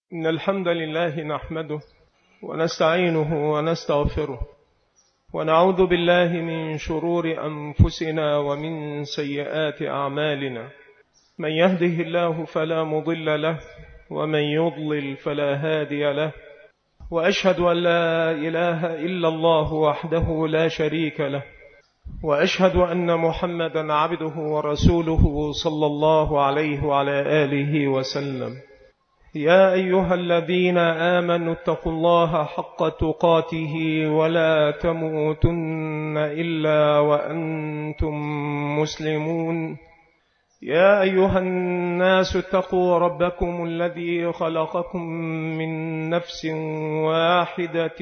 إن الحمد لله نحمده ونستعينه ونستغفره ونعوذ بالله من شرور أنفسنا ومن سيئات أعمالنا. من يهده الله فلا مضل له ومن يضلل فلا هادي له، وأشهد أن لا إله إلا الله وحده لا شريك له، وأشهد أن محمدا عبده ورسوله صلى الله عليه وعلى آله وسلم. يا أيها الذين آمنوا اتقوا الله حق تقاته ولا تموتن إلا وأنتم مسلمون. يا أيها الناس اتقوا ربكم الذي خلقكم من نفس واحدة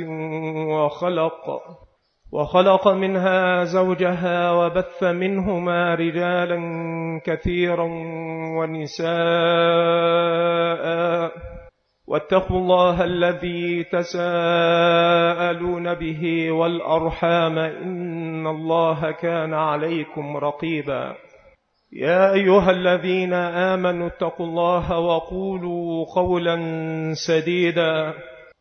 وخلق منها زوجها وبث منهما رجالا كثيرا ونساء، واتقوا الله الذي تساءلون به والأرحام إن الله كان عليكم رقيبا. يا أيها الذين آمنوا اتقوا الله وقولوا قولا سديدا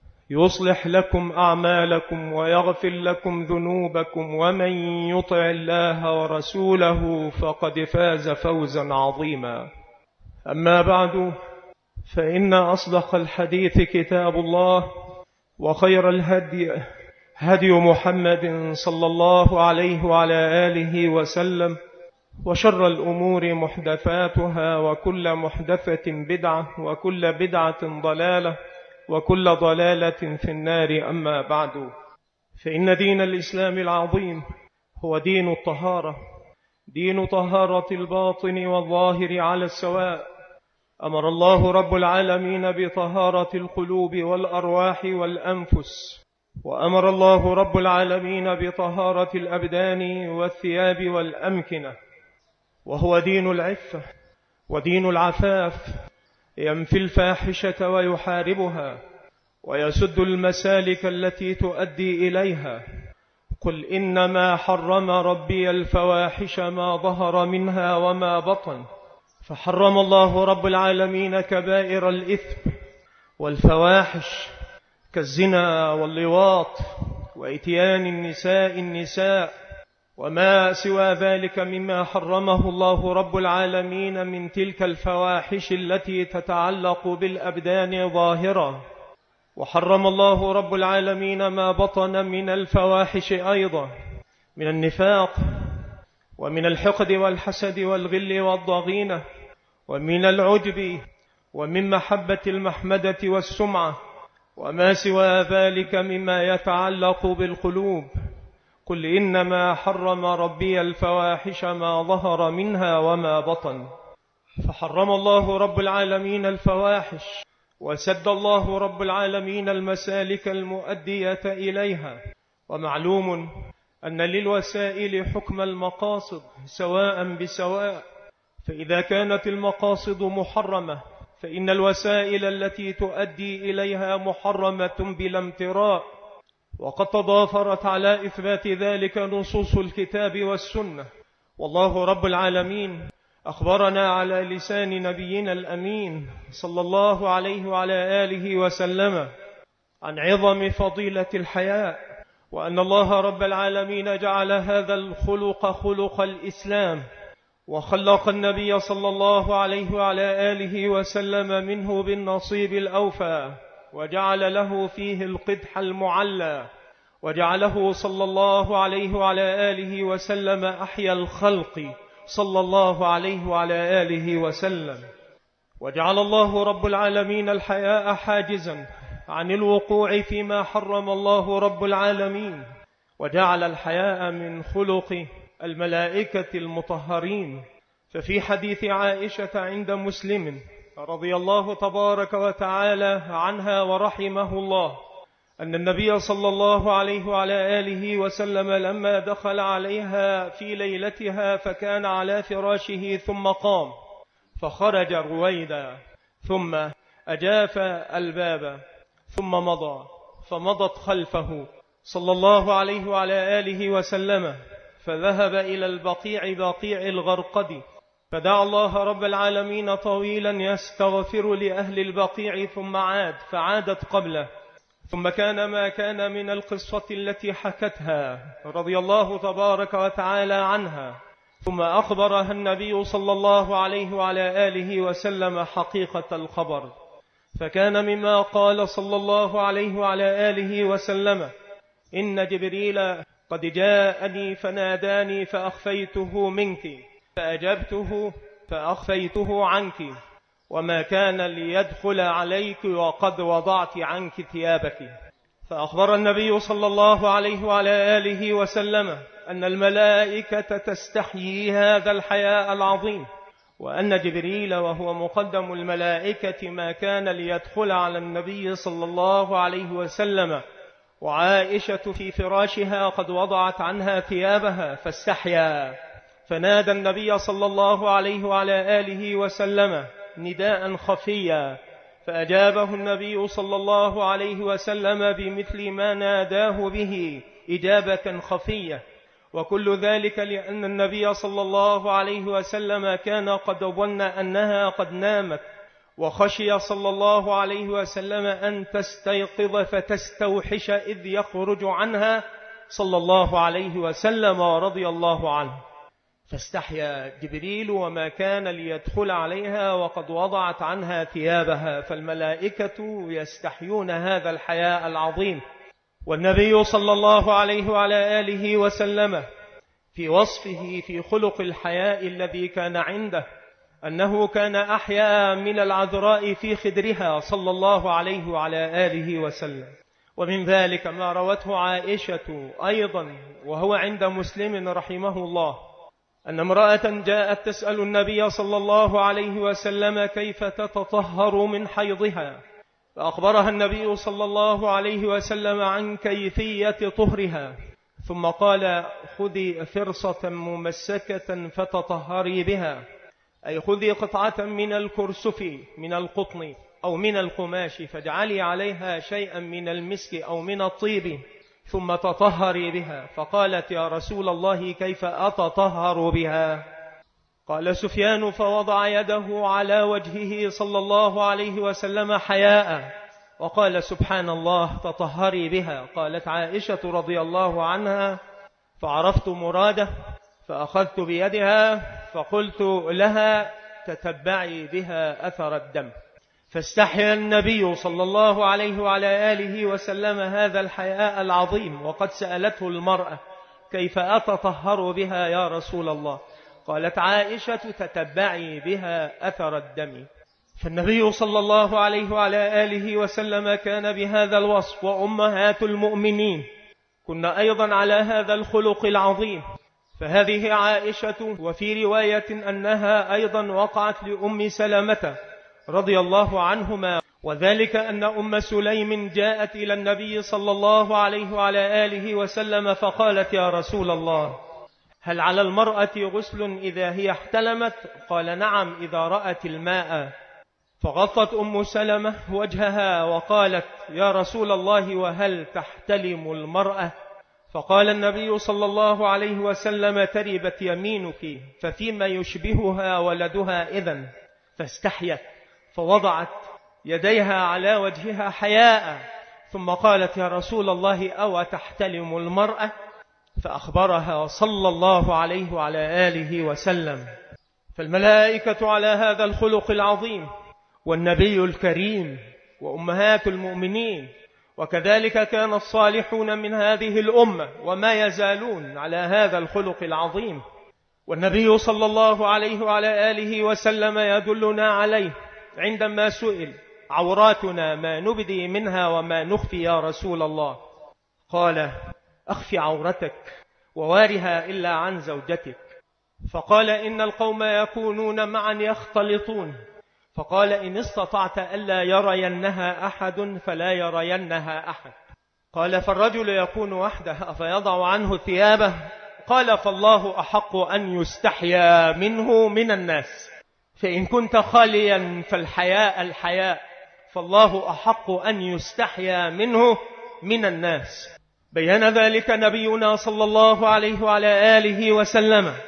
يصلح لكم أعمالكم ويغفر لكم ذنوبكم، ومن يطع الله ورسوله فقد فاز فوزا عظيما. أما بعد، فإن أصدق الحديث كتاب الله، وخير الهدي هدي محمد صلى الله عليه وعلى آله وسلم، وشر الأمور محدثاتها، وكل محدثة بدعة، وكل بدعة ضلالة، وكل ضلالة في النار. أما بعد، فإن دين الإسلام العظيم هو دين الطهارة، دين طهارة الباطن والظاهر على السواء. أمر الله رب العالمين بطهارة القلوب والأرواح والأنفس، وأمر الله رب العالمين بطهارة الأبدان والثياب والأمكنة، وهو دين العفة ودين العفاف، ينفي الفاحشة ويحاربها ويسد المسالك التي تؤدي إليها. قل إنما حرم ربي الفواحش ما ظهر منها وما بطن. فحرم الله رب العالمين كبائر الإثم والفواحش كالزنا واللواط وإتيان النساء وما سوى ذلك مما حرمه الله رب العالمين من تلك الفواحش التي تتعلق بالأبدان ظاهرة. وحرم الله رب العالمين ما بطن من الفواحش أيضا، من النفاق ومن الحقد والحسد والغل والضغينة ومن العجب ومن محبة المحمدة والسمعة وما سوى ذلك مما يتعلق بالقلوب. قل إنما حرم ربي الفواحش ما ظهر منها وما بطن. فحرم الله رب العالمين الفواحش، وسد الله رب العالمين المسالك المؤدية إليها. ومعلوم أن للوسائل حكم المقاصد سواء بسواء، فإذا كانت المقاصد محرمة فإن الوسائل التي تؤدي إليها محرمة بلا امتراء. وقد تضافرت على إثبات ذلك نصوص الكتاب والسنة. والله رب العالمين أخبرنا على لسان نبينا الأمين صلى الله عليه وعلى آله وسلم عن عظم فضيلة الحياء، وأن الله رب العالمين جعل هذا الخلق خلق الإسلام، وخلق النبي صلى الله عليه وعلى آله وسلم منه بالنصيب الأوفى، وجعل له فيه القدح المعلى، وجعله صلى الله عليه وعلى آله وسلم أحيا الخلق صلى الله عليه وعلى آله وسلم. وجعل الله رب العالمين الحياء حاجزا عن الوقوع فيما حرم الله رب العالمين، وجعل الحياء من خلق الملائكة المطهرين. ففي حديث عائشة عند مسلم رضي الله تبارك وتعالى عنها ورحمه الله، أن النبي صلى الله عليه وعلى آله وسلم لما دخل عليها في ليلتها فكان على فراشه ثم قام فخرج رويدا ثم أجاف الباب ثم مضى، فمضت خلفه صلى الله عليه وعلى آله وسلم، فذهب إلى البقيع، بقيع الغرقد، فدعا الله رب العالمين طويلا يستغفر لأهل البقيع، ثم فعادت قبله، ثم كان ما كان من القصة التي حكتها رضي الله تبارك وتعالى عنها، ثم أخبرها النبي صلى الله عليه وعلى آله وسلم حقيقة الخبر. فكان مما قال صلى الله عليه وعلى آله وسلم: إن جبريل قد جاءني فناداني فأخفيته منك، فأجبته فأخفيته عنك، وما كان ليدخل عليك وقد وضعت عنك ثيابك. فأخبر النبي صلى الله عليه وعلى آله وسلم أن الملائكة تستحيي هذا الحياء العظيم، وأن جبريل وهو مقدم الملائكة ما كان ليدخل على النبي صلى الله عليه وسلم وعائشة في فراشها قد وضعت عنها ثيابها فاستحيا، فنادى النبي صلى الله عليه وعلى آله وسلم نداء خفيا، فأجابه النبي صلى الله عليه وسلم بمثل ما ناداه به إجابة خفية. وكل ذلك لأن النبي صلى الله عليه وسلم كان قد ظن أنها قد نامت، وخشي صلى الله عليه وسلم أن تستيقظ فتستوحش إذ يخرج عنها صلى الله عليه وسلم ورضي الله عنه. فاستحيا جبريل وما كان ليدخل عليها وقد وضعت عنها ثيابها، فالملائكة يستحيون هذا الحياء العظيم. والنبي صلى الله عليه وعلى آله وسلم في وصفه في خلق الحياء الذي كان عنده أنه كان أحيا من العذراء في خدرها صلى الله عليه وعلى آله وسلم. ومن ذلك ما روته عائشة أيضا وهو عند مسلم رحمه الله أن امرأة جاءت تسأل النبي صلى الله عليه وسلم كيف تتطهر من حيضها، فأخبرها النبي صلى الله عليه وسلم عن كيفية طهرها، ثم قال: خذي فرصة ممسكة فتطهري بها، أي خذي قطعة من الكرسف من القطن أو من القماش فاجعلي عليها شيئا من المسك أو من الطيب ثم تطهري بها. فقالت: يا رسول الله كيف أتطهر بها؟ قال سفيان: فوضع يده على وجهه صلى الله عليه وسلم حياء وقال: سبحان الله، تطهري بها. قالت عائشة رضي الله عنها: فعرفت مراده فأخذت بيدها فقلت لها: تتبعي بها أثر الدم. فاستحيا النبي صلى الله عليه وعلى آله وسلم هذا الحياء العظيم، وقد سألته المرأة: كيف أتطهر بها يا رسول الله؟ قالت عائشة: تتبعي بها أثر الدم. فالنبي صلى الله عليه وعلى آله وسلم كان بهذا الوصف، وأمهات المؤمنين كنا أيضا على هذا الخلق العظيم. فهذه عائشة، وفي رواية أنها أيضا وقعت لأم سلمة رضي الله عنهما، وذلك أن أم سليم جاءت إلى النبي صلى الله عليه وعلى آله وسلم فقالت: يا رسول الله، هل على المرأة غسل إذا هي احتلمت؟ قال: نعم، إذا رأت الماء. فغطت أم سلمة وجهها وقالت: يا رسول الله، وهل تحتلم المرأة؟ فقال النبي صلى الله عليه وسلم: تربت يمينك، ففيما يشبهها ولدها إذن. فاستحيت فوضعت يديها على وجهها حياء، ثم قالت: يا رسول الله، أو تحتلم المرأة؟ فأخبرها صلى الله عليه وعلى آله وسلم. فالملائكة على هذا الخلق العظيم، والنبي الكريم، وأمهات المؤمنين، وكذلك كان الصالحون من هذه الأمة وما يزالون على هذا الخلق العظيم. والنبي صلى الله عليه وعلى آله وسلم يدلنا عليه عندما سئل: عوراتنا ما نبدي منها وما نخفي يا رسول الله؟ قال: أخفي عورتك ووارها إلا عن زوجتك. فقال: إن القوم يكونون معا يختلطون. فقال: إن استطعت ألا يرينها أحد فلا يرينها أحد. قال: فالرجل يكون وحده أفيضع عنه ثيابه؟ قال: فالله أحق أن يستحيا منه من الناس، فإن كنت خاليا الحياء، فالله أحق أن يستحيا منه من الناس. بيّن ذلك نبينا صلى الله عليه وعلى آله وسلم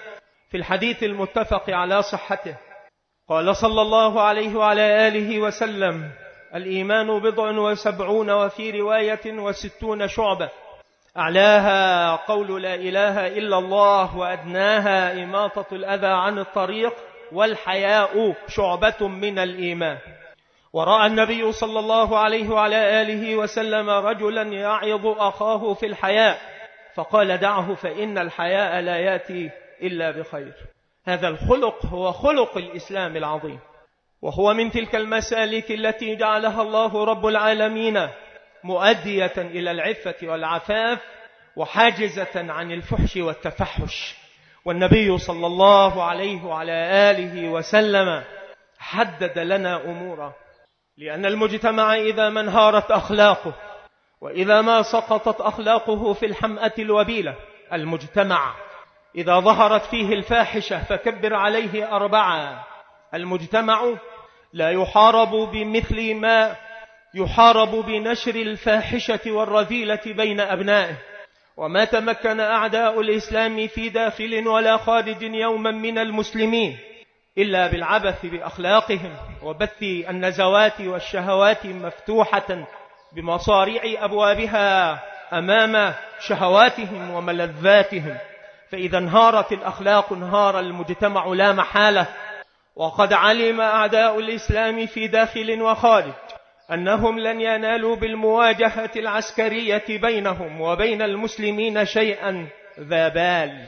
في الحديث المتفق على صحته قال صلى الله عليه وعلى آله وسلم: الإيمان 70 وفي رواية 60 شعبة، أعلاها قول لا إله إلا الله، وأدناها إماطة الأذى عن الطريق، والحياء شعبة من الإيمان. ورأى النبي صلى الله عليه وعلى آله وسلم رجلا يعظ أخاه في الحياء فقال: دعه فإن الحياء لا يأتي إلا بخير. هذا الخلق هو خلق الإسلام العظيم، وهو من تلك المسالك التي جعلها الله رب العالمين مؤدية إلى العفة والعفاف وحاجزة عن الفحش والتفحش. والنبي صلى الله عليه وعلى آله وسلم حدد لنا أمورا، لأن المجتمع إذا ما انهارت أخلاقه وإذا ما سقطت أخلاقه في الحمأة الوبيلة، المجتمع إذا ظهرت فيه الفاحشة فكبر عليه 4. المجتمع لا يحارب بمثل ما يحارب بنشر الفاحشة والرذيلة بين أبنائه. وما تمكن أعداء الإسلام في داخل ولا خارج يوما من المسلمين إلا بالعبث بأخلاقهم وبث النزوات والشهوات مفتوحة بمصاريع أبوابها أمام شهواتهم وملذاتهم. فإذا انهارت الأخلاق انهار المجتمع لا محالة. وقد علم أعداء الإسلام في داخل وخارج أنهم لن ينالوا بالمواجهة العسكرية بينهم وبين المسلمين شيئا ذا بال،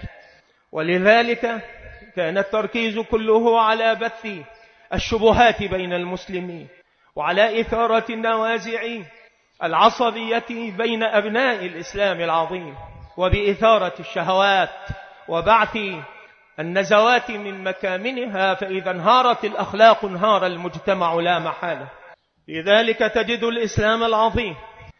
ولذلك كان التركيز كله على بث الشبهات بين المسلمين وعلى إثارة النوازع العصبية بين أبناء الإسلام العظيم، وبإثارة الشهوات وبعث النزوات من مكامنها. فإذا انهارت الأخلاق انهار المجتمع لا محالة. لذلك تجد الإسلام العظيم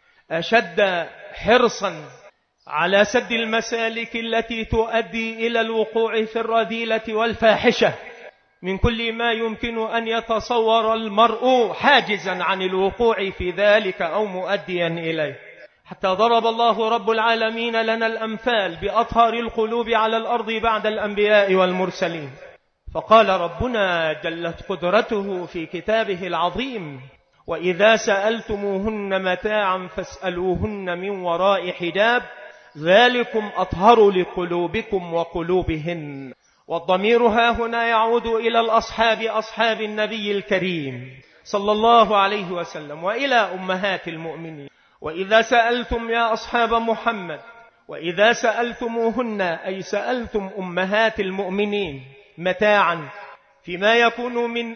أشد حرصا على سد المسالك التي تؤدي إلى الوقوع في الرذيلة والفاحشة من كل ما يمكن أن يتصور المرء حاجزا عن الوقوع في ذلك أو مؤديا إليه، حتى ضرب الله رب العالمين لنا الأمثال بأطهر القلوب على الأرض بعد الأنبياء والمرسلين. فقال ربنا جلت قدرته في كتابه العظيم: وإذا سألتموهن متاعا فاسألوهن من وراء حجاب ذلكم أطهر لقلوبكم وقلوبهن. والضمير ها هنا يعود إلى الأصحاب، أصحاب النبي الكريم صلى الله عليه وسلم، وإلى أمهات المؤمنين. وإذا سألتم يا أصحاب محمد، وإذا سألتموهن أي سألتم أمهات المؤمنين متاعا فيما يكون من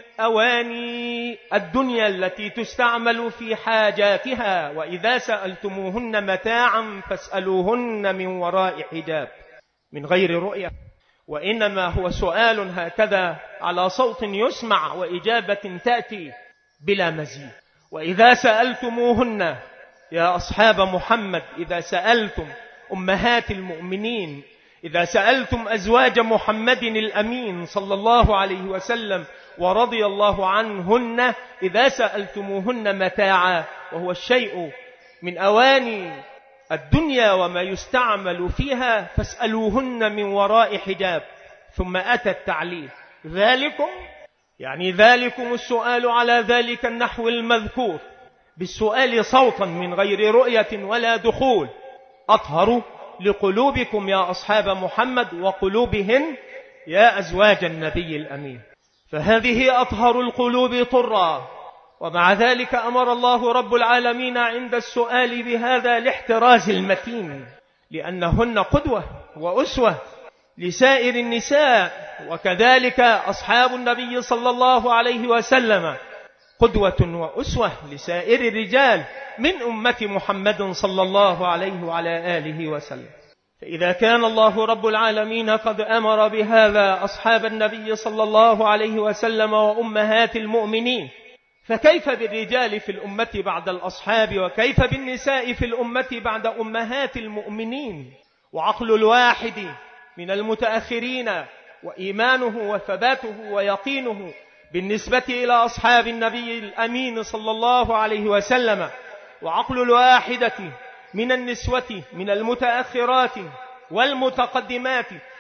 أواني الدنيا التي تستعمل في حاجاتها، وإذا سألتموهن متاعا فاسألوهن من وراء حجاب، من غير رؤية، وإنما هو سؤال هكذا على صوت يسمع وإجابة تأتي بلا مزيد. وإذا سألتموهن يا أصحاب محمد، إذا سألتم أمهات المؤمنين، إذا سألتم أزواج محمد الأمين صلى الله عليه وسلم ورضي الله عنهن، إذا سألتموهن متاعا، وهو الشيء من أواني الدنيا وما يستعمل فيها، فاسألوهن من وراء حجاب. ثم أتى التعليل: ذلكم، يعني ذلكم السؤال على ذلك النحو المذكور بالسؤال صوتا من غير رؤية ولا دخول، أطهر لقلوبكم يا أصحاب محمد وقلوبهن يا أزواج النبي الأمين. فهذه أطهر القلوب طرا. ومع ذلك أمر الله رب العالمين عند السؤال بهذا الاحتراز المتين، لأنهن قدوة وأسوة لسائر النساء، وكذلك أصحاب النبي صلى الله عليه وسلم قدوة وأسوة لسائر الرجال من أمة محمد صلى الله عليه وعلى آله وسلم. فإذا كان الله رب العالمين قد أمر بهذا أصحاب النبي صلى الله عليه وسلم وأمهات المؤمنين، فكيف بالرجال في الأمة بعد الأصحاب، وكيف بالنساء في الأمة بعد أمهات المؤمنين؟ وعقل الواحد من المتأخرين وإيمانه وثباته ويقينه بالنسبة إلى أصحاب النبي الأمين صلى الله عليه وسلم، وعقل الواحدة من النسوة من المتأخرات والمتقدمات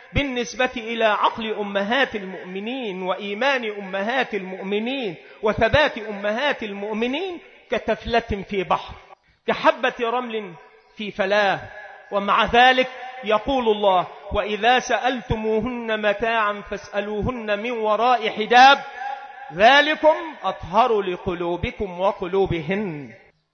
بالنسبة إلى عقل أمهات المؤمنين وإيمان أمهات المؤمنين وثبات أمهات المؤمنين كتفلة في بحر، كحبة رمل في فلاة. ومع ذلك يقول الله: وإذا سألتموهن متاعا فاسألوهن من وراء حجاب ذلكم أطهر لقلوبكم وقلوبهن.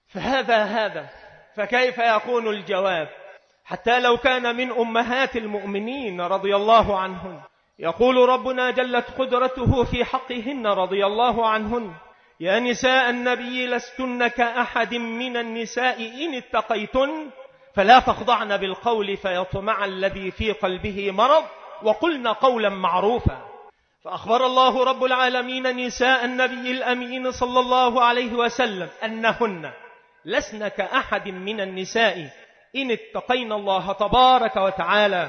فهذا فكيف يكون الجواب حتى لو كان من أمهات المؤمنين رضي الله عنهن؟ يقول ربنا جلت قدرته في حقهن رضي الله عنهن: يا نساء النبي لستن كأحد من النساء إن اتقيتن فلا تخضعن بالقول فيطمع الذي في قلبه مرض وقلن قولا معروفا. فأخبر الله رب العالمين نساء النبي الأمين صلى الله عليه وسلم أنهن لسن كأحد من النساء إن اتقين الله تبارك وتعالى،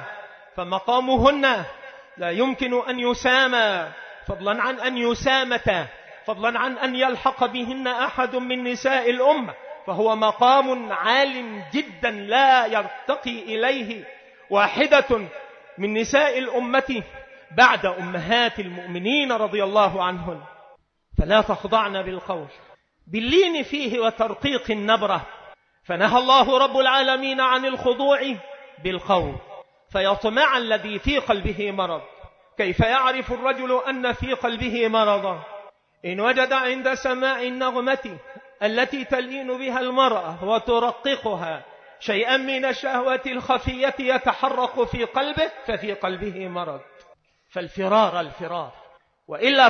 فمقامهن لا يمكن أن يسامى، فضلا عن أن يسامتا، فضلا عن أن يلحق بهن أحد من نساء الأمة، فهو مقام عال جدا لا يرتقي إليه واحدة من نساء الأمة بعد أمهات المؤمنين رضي الله عنهن. فلا تخضعن بالقول باللين فيه وترقيق النبرة، فنهى الله رب العالمين عن الخضوع بالقول فيطمع الذي في قلبه مرض. كيف يعرف الرجل أن في قلبه مرضا؟ إن وجد عند سماع النغمة التي تلين بها المرأة وترققها شيئا من الشهوة الخفية يتحرك في قلبه ففي قلبه مرض. فالفرار وإلا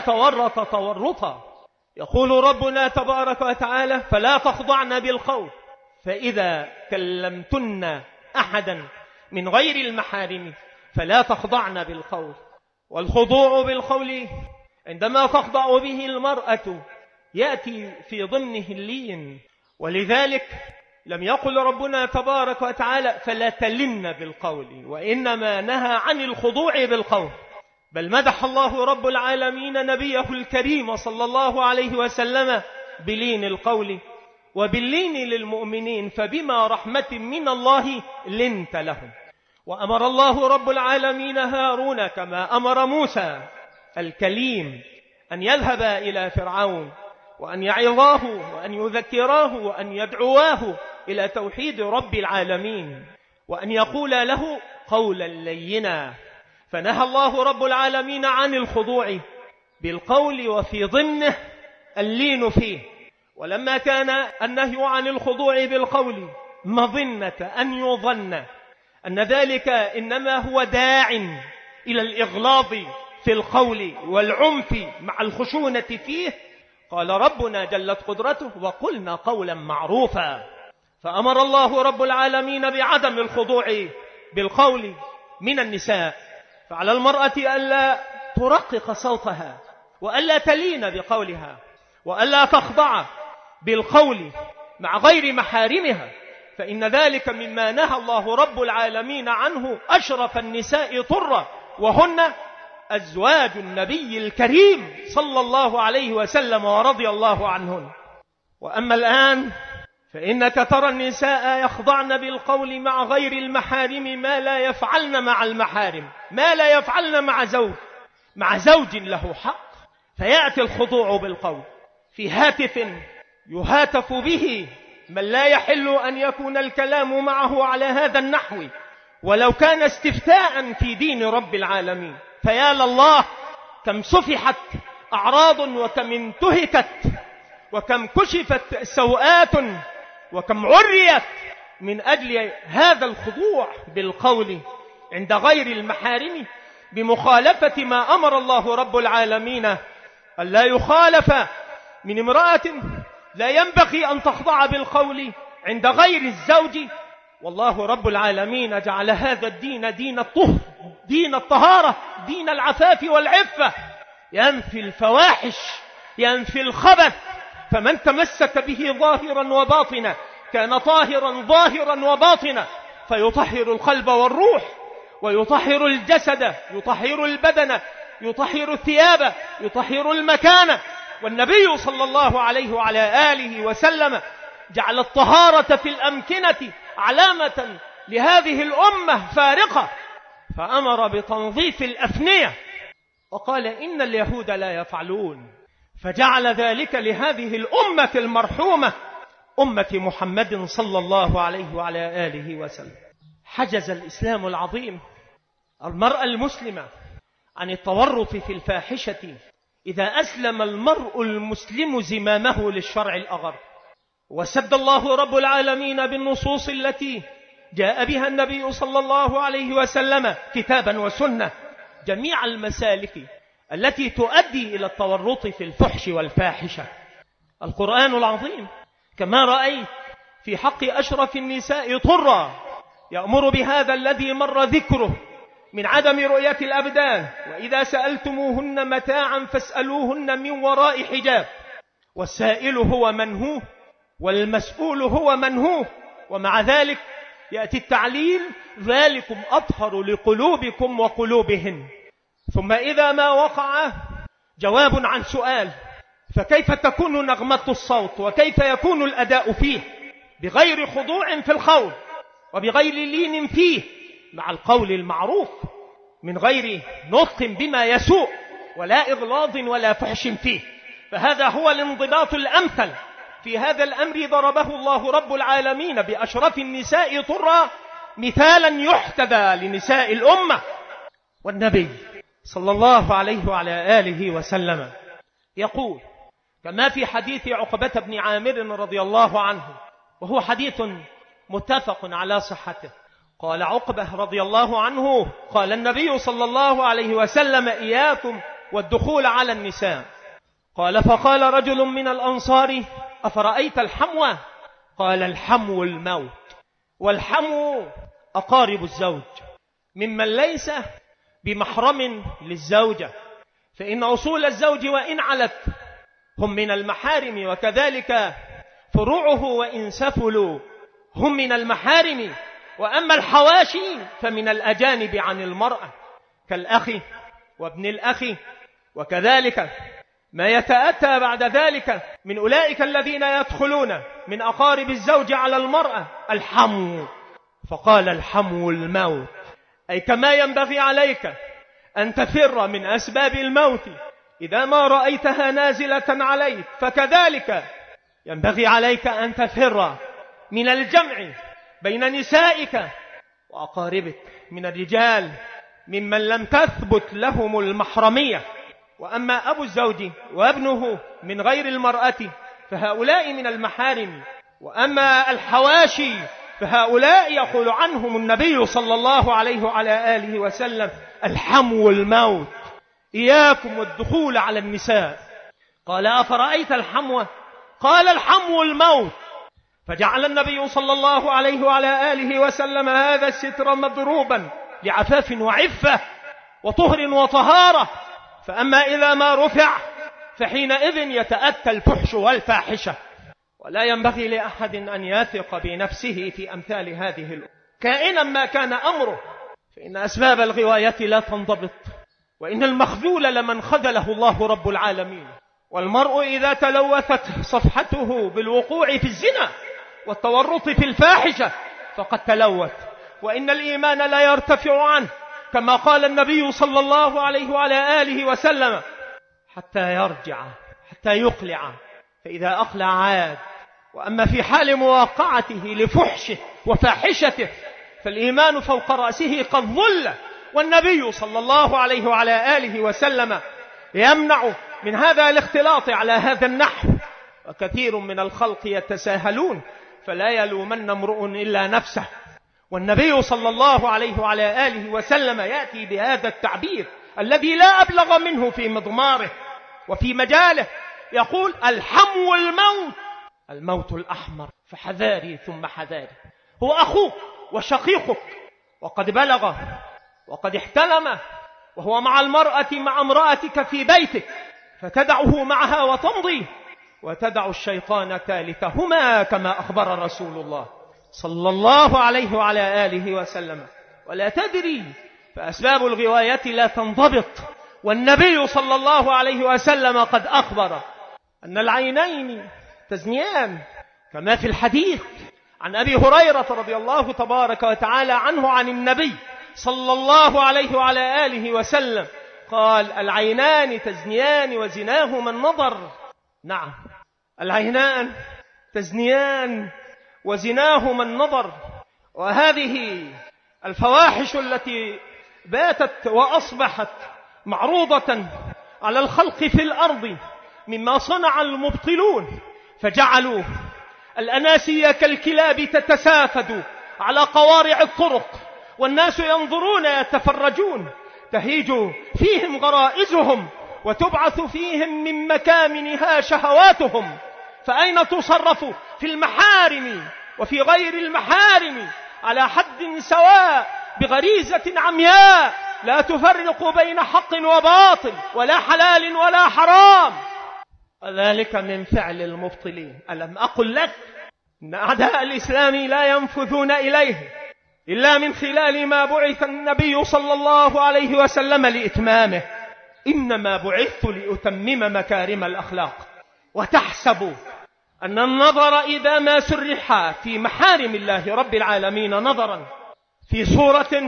تورطا. يقول ربنا تبارك وتعالى: فلا تخضعن بالقول، فإذا كلمتن أحدا من غير المحارم فلا تخضعن بالقول. والخضوع بالقول عندما تخضع به المرأة يأتي في ضمنه اللين، ولذلك لم يقل ربنا تبارك وتعالى فلا تلن بالقول، وإنما نهى عن الخضوع بالقول. بل مدح الله رب العالمين نبيه الكريم صلى الله عليه وسلم بلين القول وباللين للمؤمنين، فبما رحمة من الله لنت لهم. وأمر الله رب العالمين هارون كما أمر موسى الكليم أن يذهب إلى فرعون وأن يعظاه وأن يذكراه وأن يدعواه إلى توحيد رب العالمين وأن يقول له قولا لينا. فنهى الله رب العالمين عن الخضوع بالقول وفي ضمنه اللين فيه. ولما كان النهي عن الخضوع بالقول مظنة أن يظن أن ذلك إنما هو داع إلى الإغلاظ في القول والعنف مع الخشونة فيه، قال ربنا جلت قدرته: وقلنا قولا معروفا. فأمر الله رب العالمين بعدم الخضوع بالقول من النساء، فعلى المرأة ألا ترقق صوتها وألا تلين بقولها وألا تخضع بالقول مع غير محارمها، فإن ذلك مما نهى الله رب العالمين عنه أشرف النساء طرا، وهن أزواج النبي الكريم صلى الله عليه وسلم ورضي الله عنهن. وأما الآن فإنك ترى النساء يخضعن بالقول مع غير المحارم ما لا يفعلن مع المحارم، ما لا يفعلن مع زوج له حق، فيأتي الخضوع بالقول في هاتف يهاتف به من لا يحل أن يكون الكلام معه على هذا النحو ولو كان استفتاء في دين رب العالمين. فيا لله كم سفحت أعراض وكم انتهكت وكم كشفت سوءات وكم عريت من أجل هذا الخضوع بالقول عند غير المحارم بمخالفة ما أمر الله رب العالمين ألا يخالف من امرأة لا ينبغي أن تخضع بالقول عند غير الزوج. والله رب العالمين جعل هذا الدين دين الطهر، دين الطهارة، دين العفاف والعفة، ينفي الفواحش، ينفي الخبث، فمن تمسك به ظاهرا وباطنا كان طاهرا ظاهرا وباطنا، فيطهر القلب والروح ويطهر الجسد، يطهر البدن، يطهر الثياب، يطهر المكان. والنبي صلى الله عليه وعلى آله وسلم جعل الطهارة في الأمكنة علامة لهذه الأمة فارقة، فأمر بتنظيف الأفنية وقال إن اليهود لا يفعلون، فجعل ذلك لهذه الأمة المرحومة أمة محمد صلى الله عليه وعلى آله وسلم. حجز الإسلام العظيم المرأة المسلمة عن التورط في الفاحشة إذا أسلم المرء المسلم زمامه للشرع الأغر. وسد الله رب العالمين بالنصوص التي جاء بها النبي صلى الله عليه وسلم كتابا وسنة جميع المسالك التي تؤدي إلى التورط في الفحش والفاحشة. القرآن العظيم كما رأيت في حق أشرف النساء طرا يأمر بهذا الذي مر ذكره من عدم رؤية الأبدان، وإذا سألتموهن متاعا فاسألوهن من وراء حجاب، والسائل هو من هو والمسؤول هو من هو. ومع ذلك يأتي التعليل ذلكم أطهر لقلوبكم وقلوبهن. ثم إذا ما وقع جواب عن سؤال، فكيف تكون نغمة الصوت وكيف يكون الأداء فيه بغير خضوع في القول وبغير لين فيه، مع القول المعروف من غير نطق بما يسوء ولا إغلاظ ولا فحش فيه. فهذا هو الانضباط الأمثل في هذا الأمر. ضربه الله رب العالمين بأشرف النساء طرا مثالا يحتذى لنساء الأمة. والنبي صلى الله عليه وعلى آله وسلم يقول كما في حديث عقبة بن عامر رضي الله عنه، وهو حديث متفق على صحته، قال عقبة رضي الله عنه قال النبي صلى الله عليه وسلم إياكم والدخول على النساء. قال فقال رجل من الأنصار أفرأيت الحموى؟ قال الحمو الموت. والحمو أقارب الزوج ممن ليس بمحرم للزوجة، فإن أصول الزوج وإن علت هم من المحارم، وكذلك فروعه وإن سفلوا هم من المحارم. وأما الحواشي فمن الأجانب عن المرأة كالأخ وابن الأخ، وكذلك ما يتأتى بعد ذلك من أولئك الذين يدخلون من أقارب الزوج على المرأة الحمو. فقال الحمو الموت، أي كما ينبغي عليك أن تفر من أسباب الموت إذا ما رأيتها نازلة عليك، فكذلك ينبغي عليك أن تفر من الجمع بين نسائك وأقاربك من الرجال ممن لم تثبت لهم المحرمية. وأما أبو الزوج وابنه من غير المرأة فهؤلاء من المحارم. وأما الحواشي فهؤلاء يقول عنهم النبي صلى الله عليه وعلى آله وسلم الحمو الموت، إياكم والدخول على النساء. قال أفرأيت الحمو؟ قال الحمو الموت. فجعل النبي صلى الله عليه وعلى آله وسلم هذا الستر مضروبا لعفاف وعفة وطهر وطهارة. فأما إذا ما رفع فحينئذ يتأتى الفحش والفاحشة. ولا ينبغي لأحد أن يثق بنفسه في أمثال هذه الأمور كائنا ما كان أمره، فإن أسباب الغواية لا تنضبط، وإن المخذول لمن خذله الله رب العالمين. والمرء إذا تلوثت صفحته بالوقوع في الزنا والتورط في الفاحشة فقد تلوث، وإن الإيمان لا يرتفع عنه كما قال النبي صلى الله عليه وعلى آله وسلم حتى يرجع حتى يقلع، فإذا أقلع عاد. وأما في حال مواقعته لفحشه وفاحشته فالإيمان فوق رأسه قد ظل. والنبي صلى الله عليه وعلى آله وسلم يمنع من هذا الاختلاط على هذا النحو. وكثير من الخلق يتساهلون فلا يلومن امرؤ إلا نفسه. والنبي صلى الله عليه وعلى آله وسلم يأتي بهذا التعبير الذي لا أبلغ منه في مضماره وفي مجاله، يقول الحمو الموت، الموت الأحمر. فحذاري ثم حذاري، هو أخوك وشقيقك وقد بلغ وقد احتلم وهو مع المرأة مع امرأتك في بيتك، فتدعه معها وتمضي وتدع الشيطان ثالثهما كما أخبر رسول الله صلى الله عليه وعلى آله وسلم. ولا تدري، فأسباب الغواية لا تنضبط. والنبي صلى الله عليه وسلم قد أخبر أن العينين تزنيان كما في الحديث عن أبي هريرة رضي الله تبارك وتعالى عنه عن النبي صلى الله عليه وعلى آله وسلم قال: العينان تزنيان وزناهما النظر. نعم، العينان تزنيان وزناهما النظر. وهذه الفواحش التي باتت وأصبحت معروضة على الخلق في الأرض مما صنع المبطلون، فجعلوا الأناسية كالكلاب تتسافد على قوارع الطرق، والناس ينظرون يتفرجون، تهيج فيهم غرائزهم وتبعث فيهم من مكامنها شهواتهم. فأين تصرف في المحارم وفي غير المحارم على حد سواء بغريزة عمياء لا تفرق بين حق وباطل ولا حلال ولا حرام. ذلك من فعل المبطلين. ألم أقل لك إن أعداء الإسلام لا ينفذون إليه إلا من خلال ما بعث النبي صلى الله عليه وسلم لإتمامه؟ إنما بعثت لأتمم مكارم الأخلاق. وتحسب أن النظر إذا ما سرح في محارم الله رب العالمين نظرا في صورة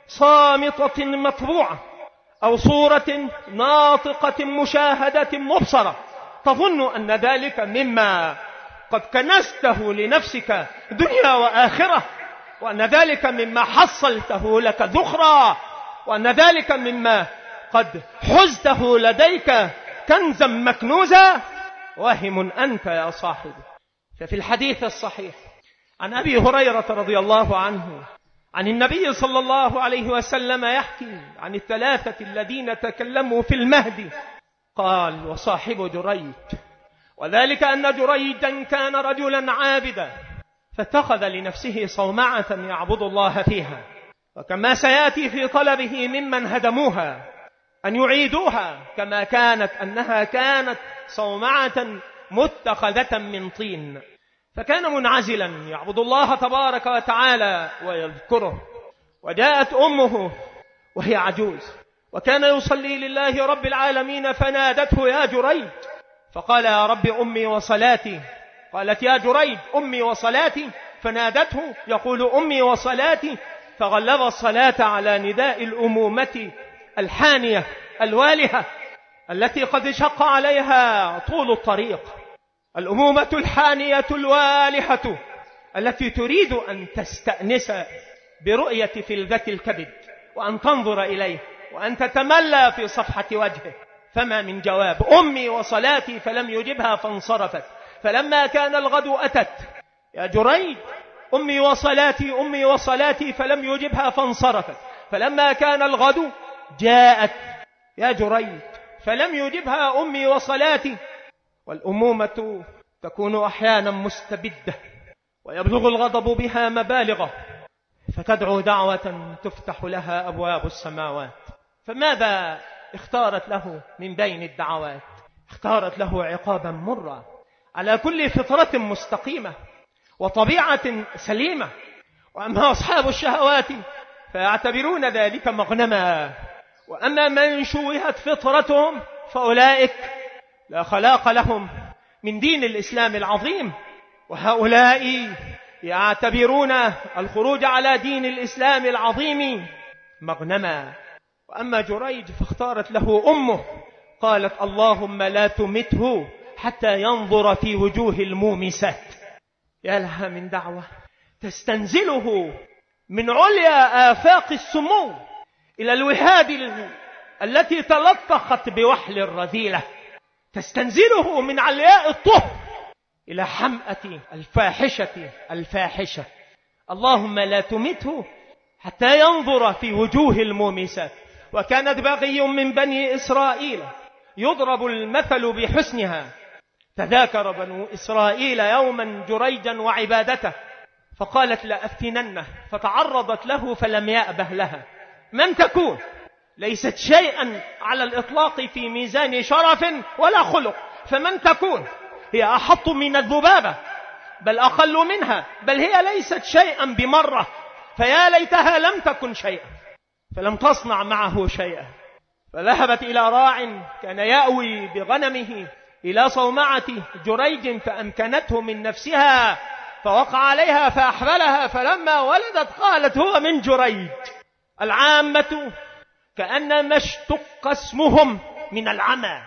صامتة مطبوعة أو صورة ناطقة مشاهدة مبصرة، تظن أن ذلك مما قد كنسته لنفسك دنيا وآخرة، وأن ذلك مما حصلته لك ذخرا، وأن ذلك مما قد حزته لديك كنزا مكنوزا. واهم أنت يا صاحبي. ففي الحديث الصحيح عن أبي هريرة رضي الله عنه عن النبي صلى الله عليه وسلم يحكي عن الثلاثة الذين تكلموا في المهد، قال: وصاحب جريج، وذلك أن جريجا كان رجلا عابدا فاتخذ لنفسه صومعة يعبد الله فيها، وكما سيأتي في طلبه ممن هدموها أن يعيدوها كما كانت، أنها كانت صومعة متخذة من طين، فكان منعزلا يعبد الله تبارك وتعالى ويذكره. وجاءت أمه وهي عجوز وكان يصلي لله رب العالمين فنادته: يا جريج. فقال: يا رب أمي وصلاتي. قالت: يا جريج أمي وصلاتي. فنادته يقول: أمي وصلاتي. فغلظ الصلاة على نداء الأمومة الحانية الوالهة التي قد شق عليها طول الطريق، الأمومة الحانية الوالهة التي تريد أن تستأنس برؤية فلذة الكبد وأن تنظر إليه وأن تتملى في صفحة وجهه، فما من جواب. أمي وصلاتي، فلم يجبها فانصرفت. فلما كان الغد أتت: يا جريج أمي وصلاتي أمي وصلاتي، فلم يجبها فانصرفت. فلما كان الغد جاءت: يا جريج، فلم يجبها أمي وصلاتي. والأمومة تكون أحيانا مستبدة ويبلغ الغضب بها مبالغه، فتدعو دعوة تفتح لها أبواب السماوات. فماذا اختارت له من بين الدعوات؟ اختارت له عقابا مرا على كل فطرة مستقيمة وطبيعة سليمة. وأما أصحاب الشهوات فيعتبرون ذلك مغنما، وأما من شوهت فطرتهم فأولئك لا خلاق لهم من دين الإسلام العظيم، وهؤلاء يعتبرون الخروج على دين الإسلام العظيم مغنما. وأما جريج فاختارت له أمه، قالت: اللهم لا تمته حتى ينظر في وجوه المومسات. يا لها من دعوة تستنزله من عليا آفاق السمو إلى الوهاد التي تلطخت بوحل الرذيلة، تستنزله من علياء الطهر إلى حمأة الفاحشة. اللهم لا تمته حتى ينظر في وجوه المومسات. وكانت بغي من بني إسرائيل يضرب المثل بحسنها. تذاكر بنو إسرائيل يوما جريجا وعبادته، فقالت: لأفتننه، فتعرضت له فلم يأبه لها. من تكون؟ ليست شيئا على الإطلاق في ميزان شرف ولا خلق، فمن تكون؟ هي أحط من الذبابة، بل أقل منها، بل هي ليست شيئا بمرة، فيا ليتها لم تكن شيئا، فلم تصنع معه شيئا. فذهبت إلى راع كان يأوي بغنمه إلى صومعة جريج فأمكنته من نفسها، فوقع عليها فأحبلها، فلما ولدت قالت: هو من جريج. العامة كأنما اشتق اسمهم من العمى.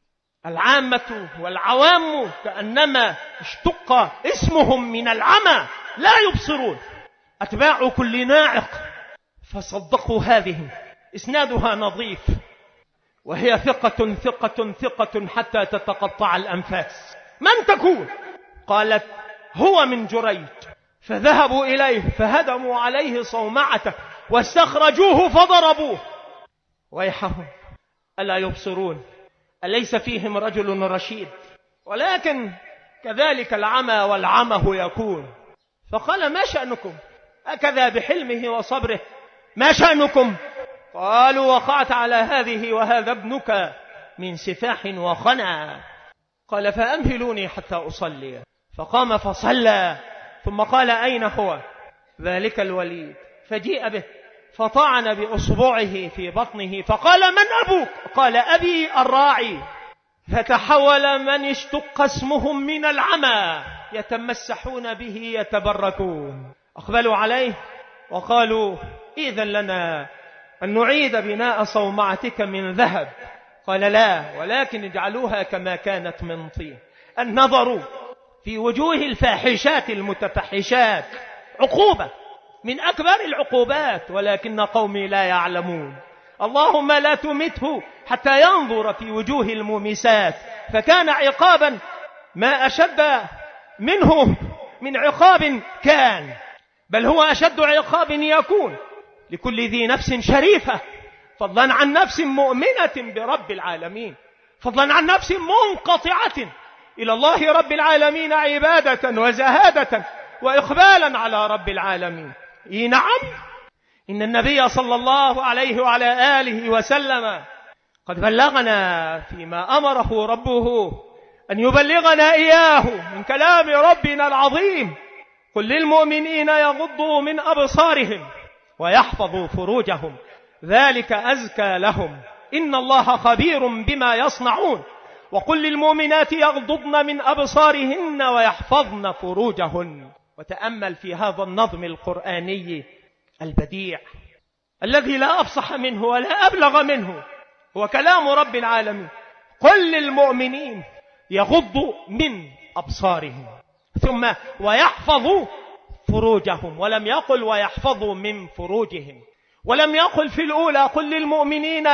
العامة والعوام كأنما اشتق اسمهم من العمى، لا يبصرون. أتباع كل ناعق فصدقوا هذه، إسنادها نظيف، وهي ثقة ثقة ثقة حتى تتقطع الأنفاس. من تكون؟ قالت هو من جريج. فذهبوا إليه فهدموا عليه صومعته واستخرجوه فضربوه. ويحهم ألا يبصرون؟ أليس فيهم رجل رشيد؟ ولكن كذلك العمى والعمه يكون. فقال ما شأنكم؟ هكذا بحلمه وصبره، ما شأنكم؟ قالوا وقعت على هذه وهذا ابنك من سفاح وخنا. قال فأمهلوني حتى أصلي. فقام فصلى، ثم قال أين هو؟ ذلك الوليد. فجيء به فطعن بأصبعه في بطنه فقال من أبوك؟ قال أبي الراعي. فتحول من اشتق اسمهم من العمى يتمسحون به يتبركون. أقبلوا عليه وقالوا إذن لنا أن نعيد بناء صومعتك من ذهب. قال لا، ولكن اجعلوها كما كانت من طين. النظر في وجوه الفاحشات المتفحشات عقوبة من أكبر العقوبات، ولكن قومي لا يعلمون. اللهم لا تمته حتى ينظر في وجوه المومسات، فكان عقابا ما أشد منه من عقاب كان، بل هو أشد عقاب يكون لكل ذي نفس شريفة، فضلا عن نفس مؤمنة برب العالمين، فضلا عن نفس منقطعة إلى الله رب العالمين عبادة وزهادة وإقبالا على رب العالمين. نعم، إن النبي صلى الله عليه وعلى آله وسلم قد بلغنا فيما أمره ربه أن يبلغنا إياه من كلام ربنا العظيم: قل للمؤمنين يغضوا من أبصارهم ويحفظوا فروجهم ذلك أزكى لهم إن الله خبير بما يصنعون. وقل للمؤمنات يغضضن من أبصارهن ويحفظن فروجهن. وتأمل في هذا النظم القرآني البديع الذي لا أفصح منه ولا أبلغ منه، هو كلام رب العالمين: قل للمؤمنين يغضوا من أبصارهم، ثم ويحفظوا فروجهم، ولم يقل ويحفظوا من فروجهم، ولم يقل في الأولى قل للمؤمنين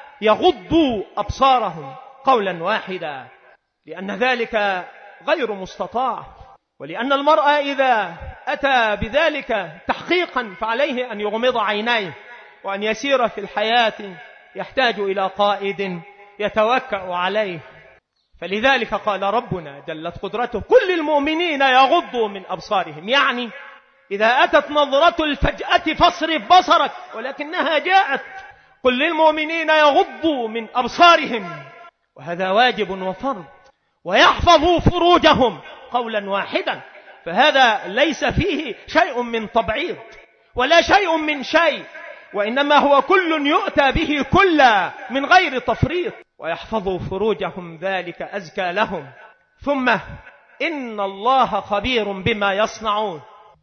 يغضوا أبصارهم قولا واحدا، لأن ذلك غير مستطاع، ولأن المرأة إذا أتى بذلك تحقيقا فعليه أن يغمض عينيه، وأن يسير في الحياة يحتاج إلى قائد يتوكأ عليه. فلذلك قال ربنا جلت قدرته: كل المؤمنين يغضوا من أبصارهم، يعني إذا أتت نظرة الفجأة فاصرف بصرك، ولكنها جاءت. قل للمؤمنين يغضوا من أبصارهم، وهذا واجب وفرض. ويحفظوا فروجهم قولا واحدا، فهذا ليس فيه شيء من تبعيض ولا شيء من شيء، وإنما هو كل يؤتى به كلا من غير تفريط. ويحفظوا فروجهم ذلك أزكى لهم. ثم إن الله خبير بما يصنعون،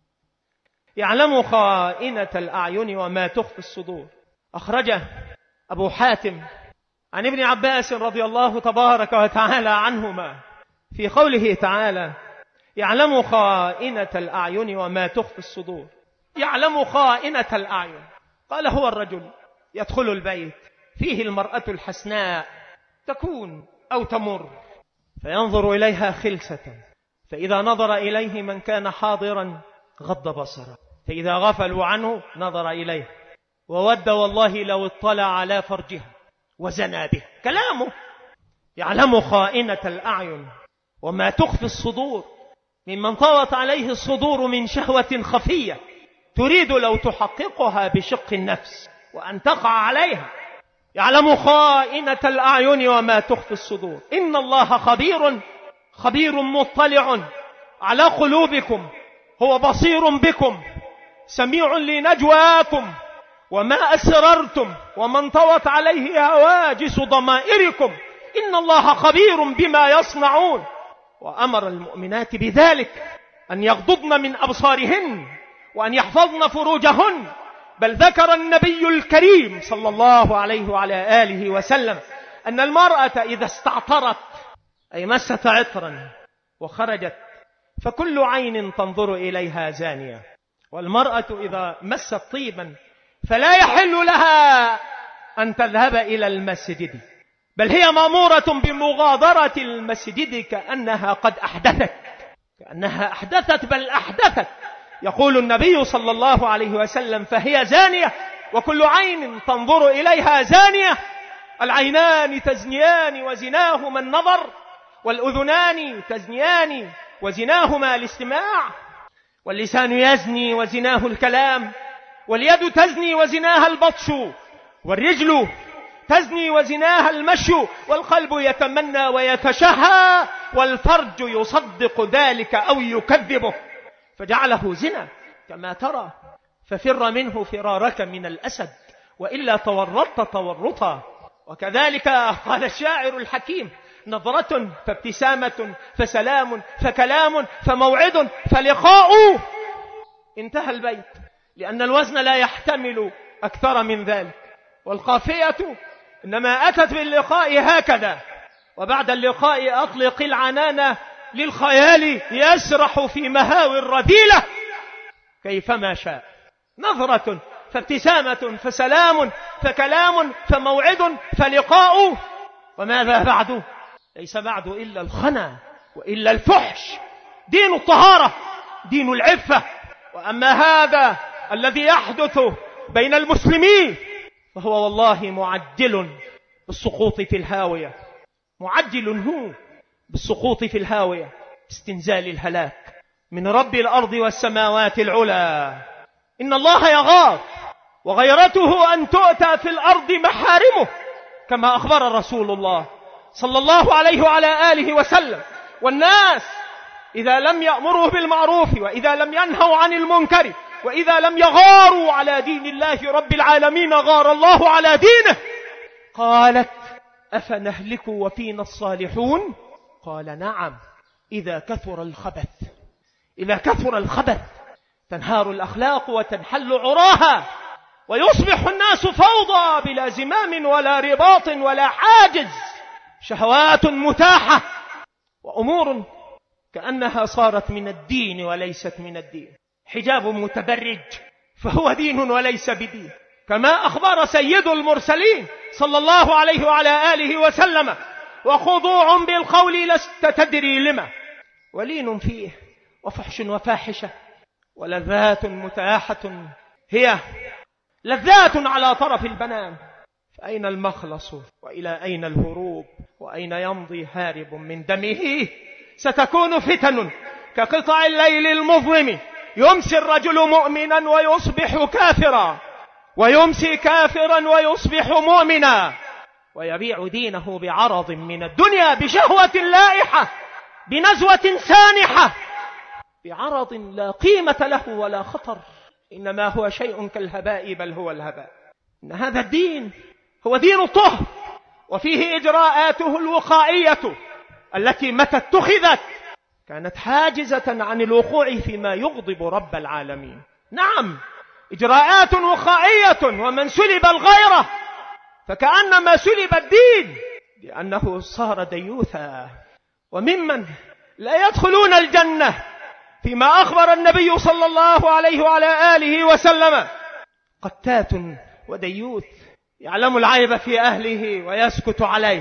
يعلم خائنة الأعين وما تخفي الصدور. أخرجه أبو حاتم عن ابن عباس رضي الله تبارك وتعالى عنهما في قوله تعالى: يعلم خائنة الأعين وما تخفي الصدور. يعلم خائنة الأعين، قال هو الرجل يدخل البيت فيه المرأة الحسناء تكون أو تمر، فينظر إليها خلسة، فإذا نظر إليه من كان حاضرا غض بصره، فإذا غفلوا عنه نظر إليه وود والله لو اطلع على فرجها وزنى به. كلامه يعلم خائنة الأعين وما تخفي الصدور، ممن طوت عليه الصدور من شهوة خفية تريد لو تحققها بشق النفس وأن تقع عليها. يعلم خائنة الأعين وما تخفي الصدور. إن الله خبير مطلع على قلوبكم، هو بصير بكم، سميع لنجواكم وما أسررتم وما انطوت عليه هواجس ضمائركم. إن الله خبير بما يصنعون. وأمر المؤمنات بذلك، أن يغضضن من أبصارهن وأن يحفظن فروجهن بل ذكر النبي الكريم صلى الله عليه وعلى آله وسلم أن المرأة إذا استعطرت أي مست عطرا وخرجت فكل عين تنظر إليها زانية، والمرأة إذا مست طيبا فلا يحل لها أن تذهب إلى المسجد، بل هي مأمورة بمغادرة المسجد كأنها قد أحدثت بل أحدثت. يقول النبي صلى الله عليه وسلم فهي زانية، وكل عين تنظر إليها زانية. العينان تزنيان وزناهما النظر، والأذنان تزنيان وزناهما الاستماع، واللسان يزني وزناه الكلام، واليد تزني وزناها البطش، والرجل تزني وزناها المشي، والقلب يتمنى ويتشهى، والفرج يصدق ذلك أو يكذبه، فجعله زنا كما ترى. ففر منه فرارك من الأسد، وإلا تورطت تورطا. وكذلك قال الشاعر الحكيم: نظرة فابتسامة فسلام فكلام فموعد فلقاء. انتهى البيت، لأن الوزن لا يحتمل أكثر من ذلك، والقافية إنما أتت باللقاء هكذا. وبعد اللقاء أطلق العنان للخيال يسرح في مهاوي الرذيلة كيفما شاء. نظرة فابتسامة فسلام فكلام فموعد فلقاء. وماذا بعد؟ ليس بعد إلا الخنا وإلا الفحش. دين الطهارة، دين العفة. وأما هذا الذي يحدث بين المسلمين فهو والله معجل بالسقوط في الهاوية، معجل هو بالسقوط في الهاوية، استنزال الهلاك من رب الأرض والسماوات العلى. إن الله يغار، وغيرته أن تؤتى في الأرض محارمه، كما أخبر رسول الله صلى الله عليه وعلى آله وسلم. والناس إذا لم يأمروا بالمعروف، وإذا لم ينهوا عن المنكر، وإذا لم يغاروا على دين الله رب العالمين، غار الله على دينه. قالت: أفنهلك وفينا الصالحون؟ قال: نعم، إذا كثر الخبث. إذا كثر الخبث تنهار الأخلاق وتنحل عراها، ويصبح الناس فوضى بلا زمام ولا رباط ولا حاجز، شهوات متاحة، وأمور كأنها صارت من الدين وليست من الدين. حجاب متبرج فهو دين وليس بدين، كما أخبر سيد المرسلين صلى الله عليه وعلى آله وسلم: وخضوع بالقول لست تدري لما، ولين فيه وفحش وفاحشة، ولذات متاحة هي لذات على طرف البنان. فأين المخلص وإلى أين الهروب وأين يمضي هارب من دمه؟ ستكون فتن كقطع الليل المظلم، يمسي الرجل مؤمنا ويصبح كافرا، ويمسي كافرا ويصبح مؤمنا، ويبيع دينه بعرض من الدنيا، بشهوة لائحة، بنزوة سانحة، بعرض لا قيمة له ولا خطر، إنما هو شيء كالهباء، بل هو الهباء. إن هذا الدين هو دين الطهر، وفيه إجراءاته الوقائية التي متى اتخذت كانت حاجزة عن الوقوع فيما يغضب رب العالمين. نعم، إجراءات وقائية، ومن سلب الغيرة فكأنما سلب الدين، لأنه صار ديوثا. وممن لا يدخلون الجنة فيما أخبر النبي صلى الله عليه وعلى آله وسلم: قتات وديوث يعلم العيب في أهله ويسكت عليه،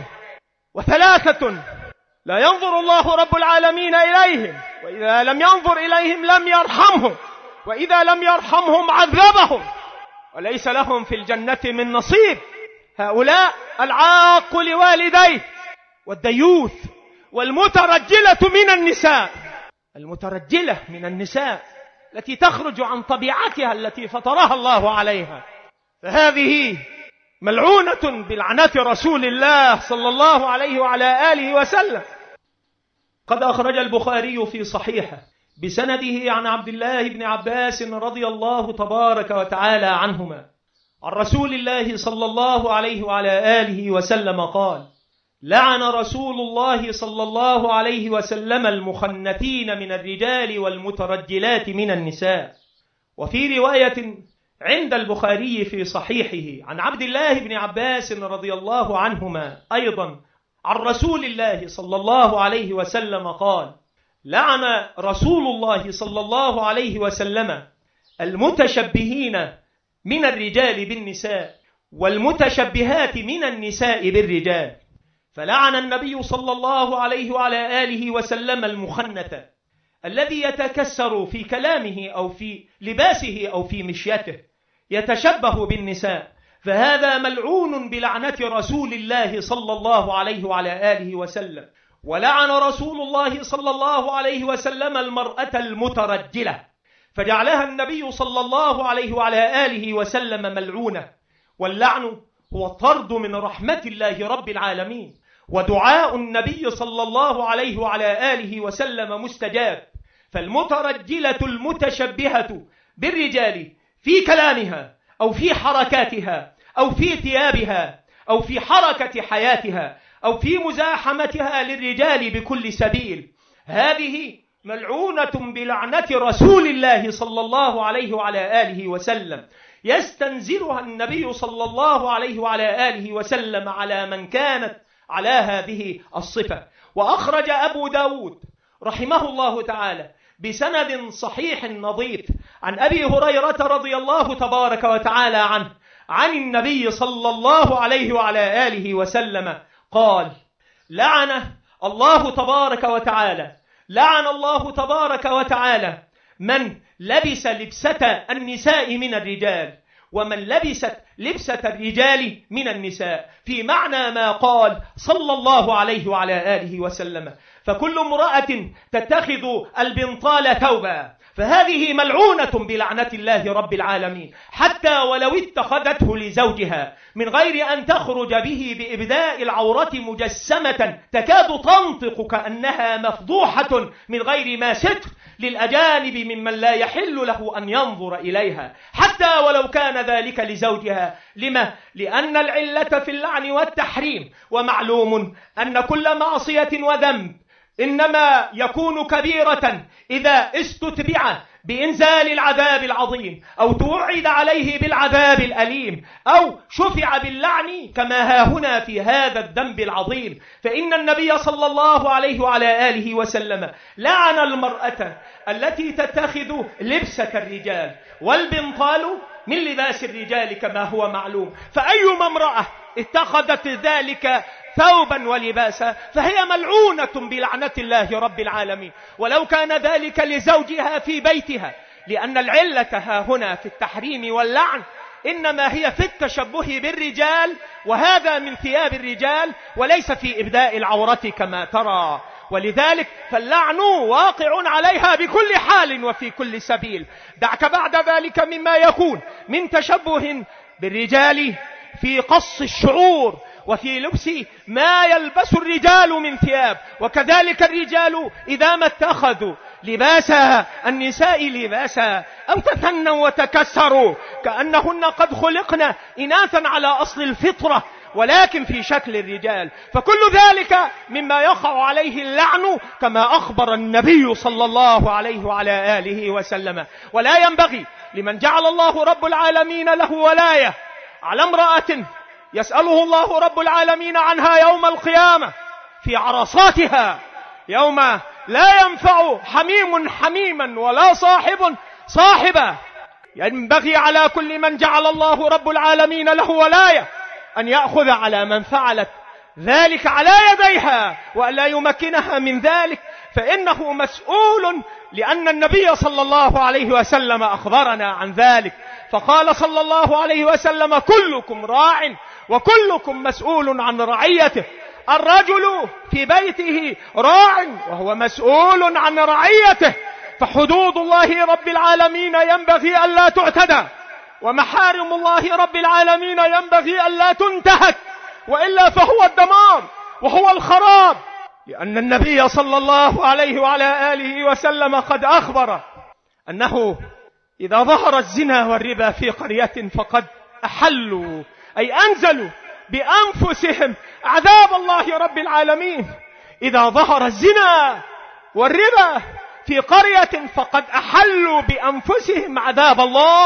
وثلاثة لا ينظر الله رب العالمين إليهم، وإذا لم ينظر إليهم لم يرحمهم، وإذا لم يرحمهم عذبهم، وليس لهم في الجنة من نصيب. هؤلاء العاق لوالديه، والديوث، والمترجلة من النساء، المترجلة من النساء التي تخرج عن طبيعتها التي فطرها الله عليها، فهذه ملعونة بلعنة رسول الله صلى الله عليه وعلى آله وسلم. قد أخرج البخاري في صحيحه بسنده عن عبد الله بن عباس رضي الله تبارك وتعالى عنهما عن رسول الله صلى الله عليه وعلى آله وسلم قال: لعن رسول الله صلى الله عليه وسلم المخنثين من الرجال والمترجلات من النساء. وفي رواية: عند البخاري في صحيحه عن عبد الله بن عباس رضي الله عنهما أيضا عن رسول الله صلى الله عليه وسلم قال: لعن رسول الله صلى الله عليه وسلم المتشبهين من الرجال بالنساء والمتشبهات من النساء بالرجال. فلعن النبي صلى الله عليه وعلى آله وسلم المخنث الذي يتكسر في كلامه أو في لباسه أو في مشيته يتشبه بالنساء، فهذا ملعون بلعنة رسول الله صلى الله عليه وعلى آله وسلم. ولعن رسول الله صلى الله عليه وسلم المرأة المترجلة فجعلها النبي صلى الله عليه وعلى آله وسلم ملعونة. واللعن هو الطرد من رحمة الله رب العالمين، ودعاء النبي صلى الله عليه وعلى آله وسلم مستجاب. فالمترجلة المتشبهة بالرجال في كلامها أو في حركاتها أو في ثيابها أو في حركة حياتها أو في مزاحمتها للرجال بكل سبيل، هذه ملعونة بلعنة رسول الله صلى الله عليه وعلى آله وسلم، يستنزلها النبي صلى الله عليه وعلى آله وسلم على من كانت على هذه الصفة. وأخرج أبو داود رحمه الله تعالى بسند صحيح نظيف عن أبي هريرة رضي الله تبارك وتعالى عنه عن النبي صلى الله عليه وعلى آله وسلم قال: لعن الله تبارك وتعالى من لبس لبسة النساء من الرجال ومن لبست لبسة الرجال من النساء، في معنى ما قال صلى الله عليه وعلى آله وسلم: فكل امرأة تتخذ البنطال ثوبا فهذه ملعونة بلعنة الله رب العالمين، حتى ولو اتخذته لزوجها من غير أن تخرج به بإبداء العورة مجسمة تكاد تنطق كأنها مفضوحة من غير ما ستر للأجانب ممن لا يحل له أن ينظر إليها، حتى ولو كان ذلك لزوجها. لما؟ لأن العلة في اللعن والتحريم، ومعلوم أن كل معصية وذنب إنما يكون كبيرة إذا استتبع بإنزال العذاب العظيم أو توعد عليه بالعذاب الأليم أو شفع باللعن كما ها هنا في هذا الذنب العظيم. فإن النبي صلى الله عليه وعلى آله وسلم لعن المرأة التي تتخذ لبسة الرجال، والبنطال من لباس الرجال كما هو معلوم، فأيما امرأة اتخذت ذلك ثوبا ولباسا فهي ملعونة بلعنة الله رب العالمين، ولو كان ذلك لزوجها في بيتها، لأن العلة ها هنا في التحريم واللعن إنما هي في التشبه بالرجال، وهذا من ثياب الرجال وليس في إبداء العورة كما ترى. ولذلك فاللعن واقع عليها بكل حال وفي كل سبيل. دعك بعد ذلك مما يكون من تشبه بالرجال في قص الشعور وفي لبس ما يلبس الرجال من ثياب، وكذلك الرجال إذا ما اتخذوا لباسها النساء لباسا أو تثنوا وتكسروا كأنهن قد خلقن إناثا على أصل الفطرة ولكن في شكل الرجال، فكل ذلك مما يقع عليه اللعن كما أخبر النبي صلى الله عليه وعلى آله وسلم. ولا ينبغي لمن جعل الله رب العالمين له ولاية على امرأة يسأله الله رب العالمين عنها يوم القيامة في عرصاتها، يوم لا ينفع حميم حميما ولا صاحب صاحبا. ينبغي على كل من جعل الله رب العالمين له ولاية أن يأخذ على من فعلت ذلك على يديها وألا يمكنها من ذلك، فإنه مسؤول، لأن النبي صلى الله عليه وسلم أخبرنا عن ذلك، فقال صلى الله عليه وسلم: كلكم راع وكلكم مسؤول عن رعيته. الرجل في بيته راع وهو مسؤول عن رعيته، فحدود الله رب العالمين ينبغي ألا تعتدى، ومحارم الله رب العالمين ينبغي ألا تنتهك، وإلا فهو الدمار وهو الخراب، لأن النبي صلى الله عليه وعلى آله وسلم قد أخبر أنه إذا ظهر الزنا والربا في قرية فقد أحلوا أي أنزلوا بأنفسهم عذاب الله رب العالمين. إذا ظهر الزنا والربا في قرية فقد أحلوا بأنفسهم عذاب الله.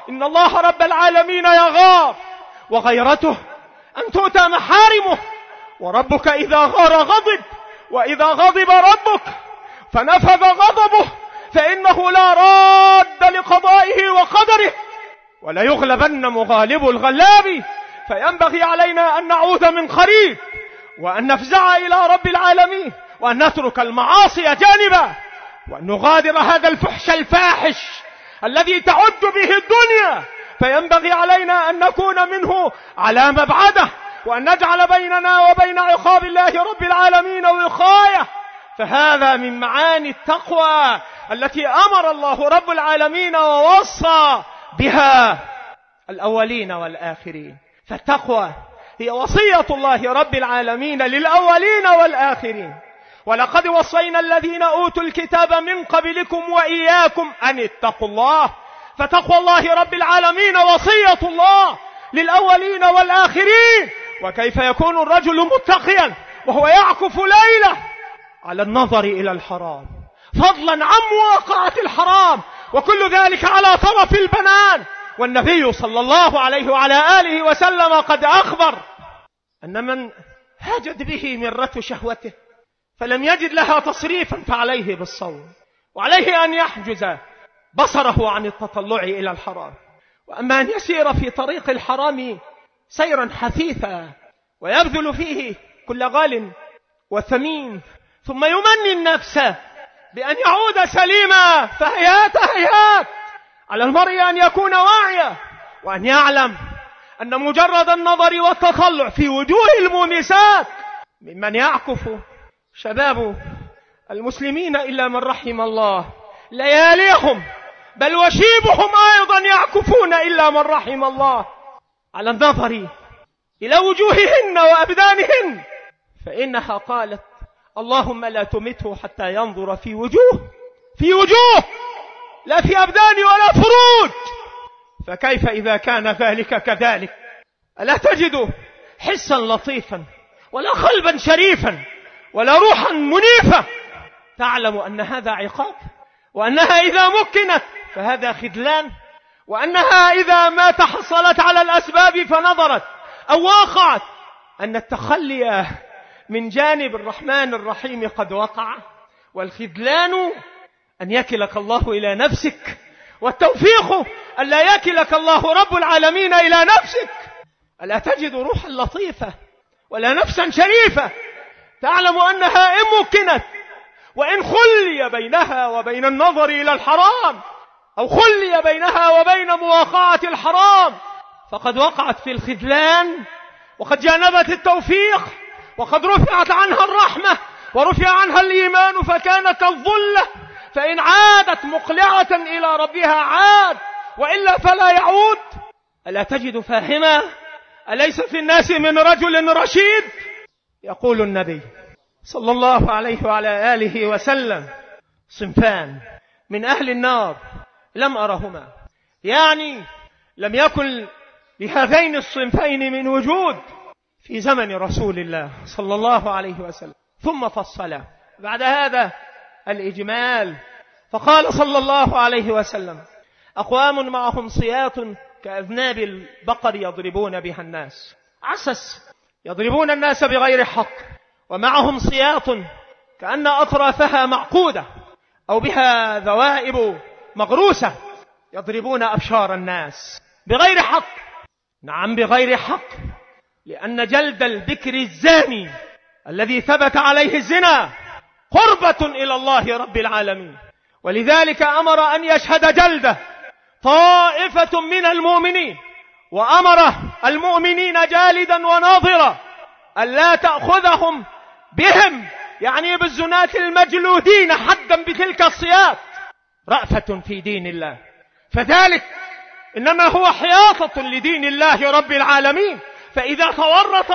إن الله رب العالمين يغار، وغيرته أن تؤتى محارمه، وربك إذا غار غضب، وإذا غضب ربك فنفذ غضبه فإنه لا راد لقضائه وقدره، ولا يغلبن مغالب الغلاب. فينبغي علينا أن نعوذ من قريب، وأن نفزع إلى رب العالمين، وأن نترك المعاصي جانبا، وأن نغادر هذا الفحش الفاحش الذي تعد به الدنيا. فينبغي علينا أن نكون منه على مبعده، وأن نجعل بيننا وبين عقاب الله رب العالمين وقاية. فهذا من معاني التقوى التي أمر الله رب العالمين ووصى بها الأولين والآخرين. فالتقوى هي وصية الله رب العالمين للأولين والآخرين. ولقد وصينا الذين أوتوا الكتاب من قبلكم وإياكم أن اتقوا الله. فتقوى الله رب العالمين وصية الله للأولين والآخرين. وكيف يكون الرجل متقيا وهو يعكف ليلة على النظر إلى الحرام، فضلا عن مواقعة الحرام، وكل ذلك على طرف البنان. والنبي صلى الله عليه وعلى آله وسلم قد أخبر أن من هاجت به مرة شهوته فلم يجد لها تصريفا فعليه بالصوم، وعليه أن يحجز بصره عن التطلع إلى الحرام. وأما أن يسير في طريق الحرام سيرا حثيثا ويبذل فيه كل غال وثمين، ثم يمني النفس بأن يعود سليما، فهيات هيات على المرء أن يكون واعيا، وأن يعلم أن مجرد النظر والتطلع في وجوه المونسات ممن يعكف شباب المسلمين إلا من رحم الله لياليهم، بل وشيبهم أيضا يعكفون إلا من رحم الله، على النظر إلى وجوههن وأبدانهن. فإنها قالت: اللهم لا تمته حتى ينظر في وجوه لا في أبدان ولا فروج. فكيف إذا كان ذلك كذلك؟ ألا تجد حسا لطيفا ولا قلبا شريفا ولا روحا منيفة تعلم أن هذا عقاب، وأنها إذا مكنت فهذا خذلان، وأنها إذا ما تحصلت على الأسباب فنظرت أو واقعت أن التخلي من جانب الرحمن الرحيم قد وقع. والخذلان أن يكلك الله إلى نفسك، والتوفيق أن لا يكلك الله رب العالمين إلى نفسك. ألا تجد روحا لطيفة ولا نفسا شريفة تعلم أنها إن مكنت وإن خلي بينها وبين النظر إلى الحرام، أو خلي بينها وبين مواقعة الحرام، فقد وقعت في الخذلان، وقد جانبت التوفيق، وقد رفعت عنها الرحمة ورفع عنها الإيمان فكانت الظلة. فإن عادت مقلعة إلى ربها عاد، وإلا فلا يعود. ألا تجد فاهما؟ أليس في الناس من رجل رشيد؟ يقول النبي صلى الله عليه وعلى آله وسلم: صنفان من أهل النار لم أرهما، يعني لم يكن لهذين الصنفين من وجود في زمن رسول الله صلى الله عليه وسلم. ثم فصل بعد هذا الإجمال فقال صلى الله عليه وسلم: أقوام معهم صياط كأذناب البقر يضربون بها الناس، عسس يضربون الناس بغير حق، ومعهم صياط كأن أطرافها معقودة أو بها ذوائب مغروسة يضربون أبشار الناس بغير حق. نعم بغير حق، لأن جلد البكر الزاني الذي ثبت عليه الزنا قربة إلى الله رب العالمين، ولذلك أمر أن يشهد جلده طائفة من المؤمنين، وأمر المؤمنين جالدا وناظرا ألا تأخذهم بهم، يعني بالزناة المجلودين حدا بتلك الصياط، رأفة في دين الله. فذلك إنما هو حياطة لدين الله رب العالمين. فإذا تورط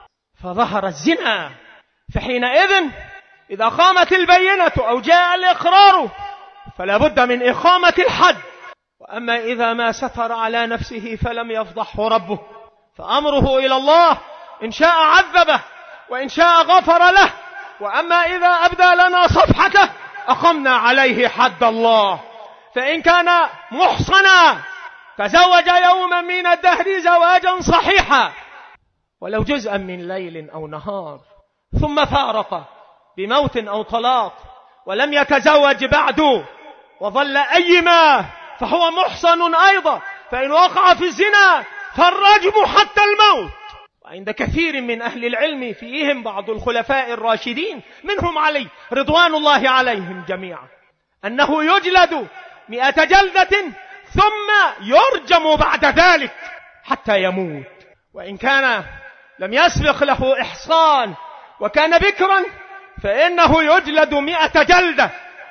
فظهر الزنا، فحينئذ إذا قامت البينة أو جاء الإقرار فلا بد من إقامة الحد. وأما إذا ما ستر على نفسه فلم يفضحه ربه فأمره إلى الله، إن شاء عذبه وإن شاء غفر له. وأما إذا أبدى لنا صفحته أقمنا عليه حد الله. فإن كان محصنا تزوج يوما من الدهر زواجا صحيحا ولو جزءا من ليل أو نهار، ثم فارق بموت أو طلاق ولم يتزوج بعد وظل أيما، فهو محصن أيضا، فإن وقع في الزنا فالرجم حتى الموت. وعند كثير من أهل العلم فيهم بعض الخلفاء الراشدين منهم علي رضوان الله عليهم جميعا أنه يجلد 100 جلدة ثم يرجم بعد ذلك حتى يموت، وإن كان لم يسبق له إحصان وكان بكرا فإنه يجلد 100 جلدة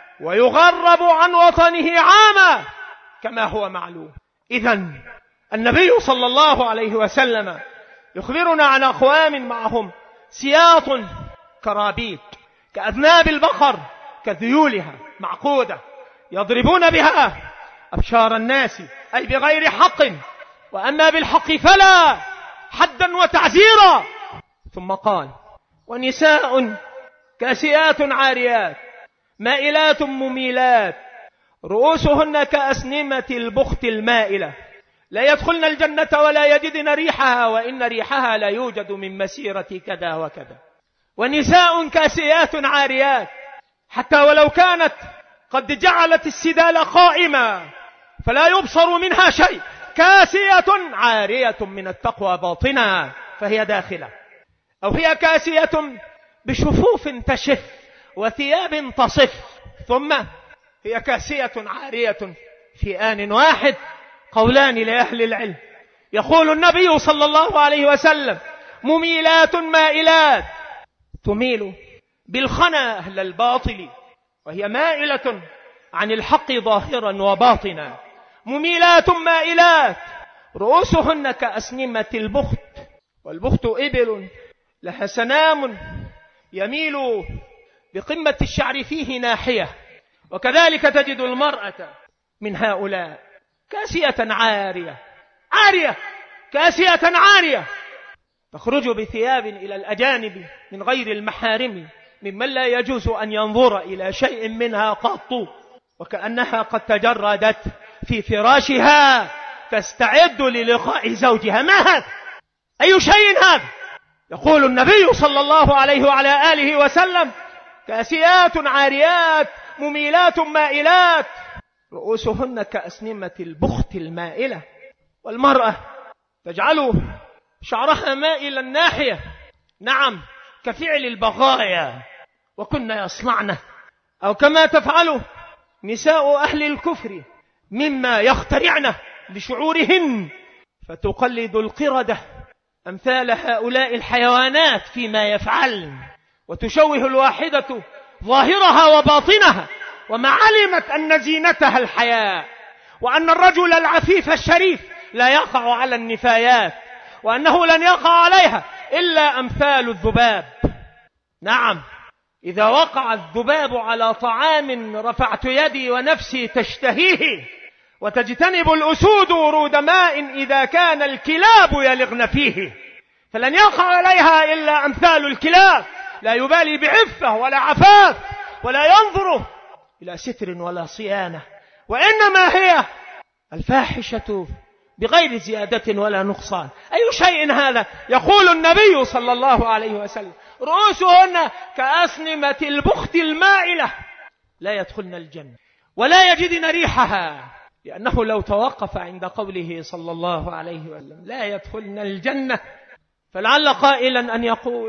ويغرب عن وطنه عاما كما هو معلوم. إذن النبي صلى الله عليه وسلم يخبرنا عن أقوام معهم سياط كرابيط كأذناب البقر كذيولها معقودة يضربون بها أبشار الناس، أي بغير حق، وأما بالحق فلا، حدا وتعزيرا. ثم قال: ونساء كاسيات عاريات مائلات مميلات رؤوسهن كأسنمة البخت المائلة لا يدخلن الجنة ولا يجدن ريحها وإن ريحها لا يوجد من مسيرة كذا وكذا. ونساء كاسيات عاريات، حتى ولو كانت قد جعلت السدال قائمة فلا يبصر منها شيء، كاسية عارية من التقوى باطنها فهي داخلة، أو هي كاسية بشفوف تشف وثياب تصف، ثم هي كاسية عارية في آن واحد. قولان لأهل العلم. يقول النبي صلى الله عليه وسلم: مميلات مائلات، تميل بالخنا أهل الباطل وهي مائلة عن الحق ظاهرا وباطنا. مميلات مائلات رؤوسهن كأسنمة البخت، والبخت إبل لها سنام يميل بقمة الشعر فيه ناحية، وكذلك تجد المرأة من هؤلاء كاسية عارية، كاسية عارية، تخرج بثياب إلى الأجانب من غير المحارم ممن لا يجوز أن ينظر إلى شيء منها قط، وكأنها قد تجردت في فراشها تستعد للقاء زوجها. ما هذا؟ أي شيء هذا؟ يقول النبي صلى الله عليه وعلى آله وسلم: كاسيات عاريات مميلات مائلات رؤوسهن كأسنمة البخت المائلة. والمرأة تجعل شعرها مائلا ناحية، نعم، كفعل البغايا، وكن يصنعن أو كما تفعل نساء أهل الكفر مما يخترعن لشعورهن، فتقلد القردة أمثال هؤلاء الحيوانات فيما يفعلن، وتشوه الواحدة ظاهرها وباطنها، وما علمت أن زينتها الحياء، وأن الرجل العفيف الشريف لا يقع على النفايات، وأنه لن يقع عليها إلا أمثال الذباب. نعم، إذا وقع الذباب على طعام رفعت يدي ونفسي تشتهيه، وتجتنب الأسود ورود ماء إذا كان الكلاب يلغن فيه، فلن يقع عليها إلا أمثال الكلاب، لا يبالي بعفة ولا عفاف ولا ينظر إلى ستر ولا صيانة، وإنما هي الفاحشة بغير زيادة ولا نقصان. أي شيء هذا؟ يقول النبي صلى الله عليه وسلم: رؤوسهن كأسنمة البخت المائلة لا يدخلن الجنة ولا يجدن ريحها، لأنه لو توقف عند قوله صلى الله عليه وسلم لا يدخلن الجنة فلعل قائلا أن يقول: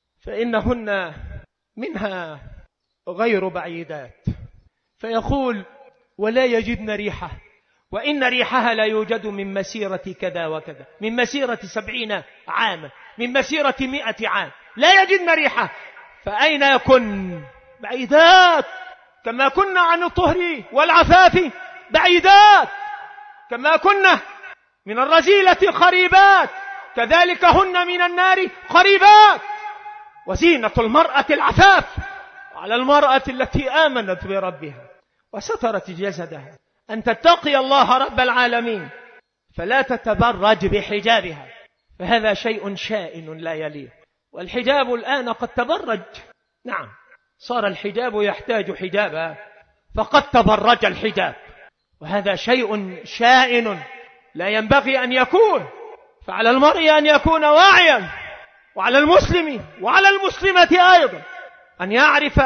فإنهن منها غير بعيدات، فيقول: ولا يجدن ريحه، وإن ريحها لا يوجد من مسيرة كذا وكذا، من مسيرة 70 عاما، من مسيرة 100 عام، لا يجدن ريحه. فأين يكن؟ بعيدات، كما كنا عن الطهر والعفاف بعيدات، كما كنا من الرذيلة قريبات، كذلك هن من النار قريبات. وزينة المرأة العفاف على المرأة التي آمنت بربها وسترت جسدها أن تتقي الله رب العالمين فلا تتبرج بحجابها، فهذا شيء شائن لا يليق. والحجاب الآن قد تبرج، نعم، صار الحجاب يحتاج حجابا، فقد تبرج الحجاب، وهذا شيء شائن لا ينبغي أن يكون. فعلى المرء أن يكون واعيا، وعلى المسلم وعلى المسلمة أيضا أن يعرف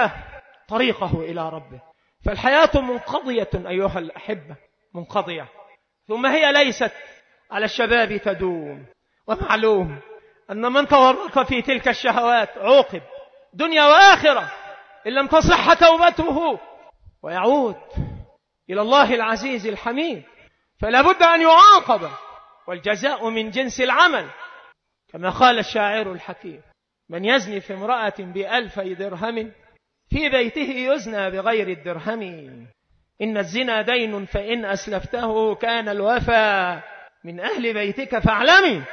طريقه إلى ربه. فالحياة منقضية أيها الأحبة، منقضية، ثم هي ليست على الشباب تدوم. ومعلوم أن من تورط في تلك الشهوات عوقب دنيا وآخرة إن لم تصح توبته ويعود إلى الله العزيز الحميد. فلا بد أن يعاقب، والجزاء من جنس العمل، كما قال الشاعر الحكيم: من يزني في امرأة ب2000 درهم في بيته يزنى بغير الدرهم. إن الزنا دين فإن أسلفته كان الوفى من أهل بيتك فاعلمي.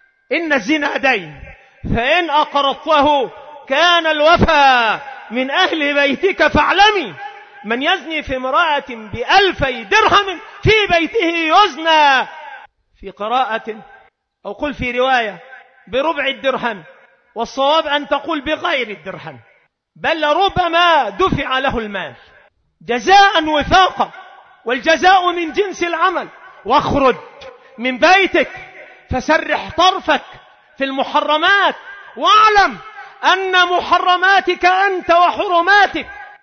إن الزنا دين فإن أقرضته كان الوفى من أهل بيتك فاعلمي. من يزني في امرأة ب2000 درهم في بيته يزنى، في قراءة أو قل في رواية بربع الدرهم، والصواب أن تقول بغير الدرهم، بل ربما دفع له المال جزاء وفاقا، والجزاء من جنس العمل. واخرج من بيتك فسرح طرفك في المحرمات، واعلم أن محرماتك أنت وحرماتك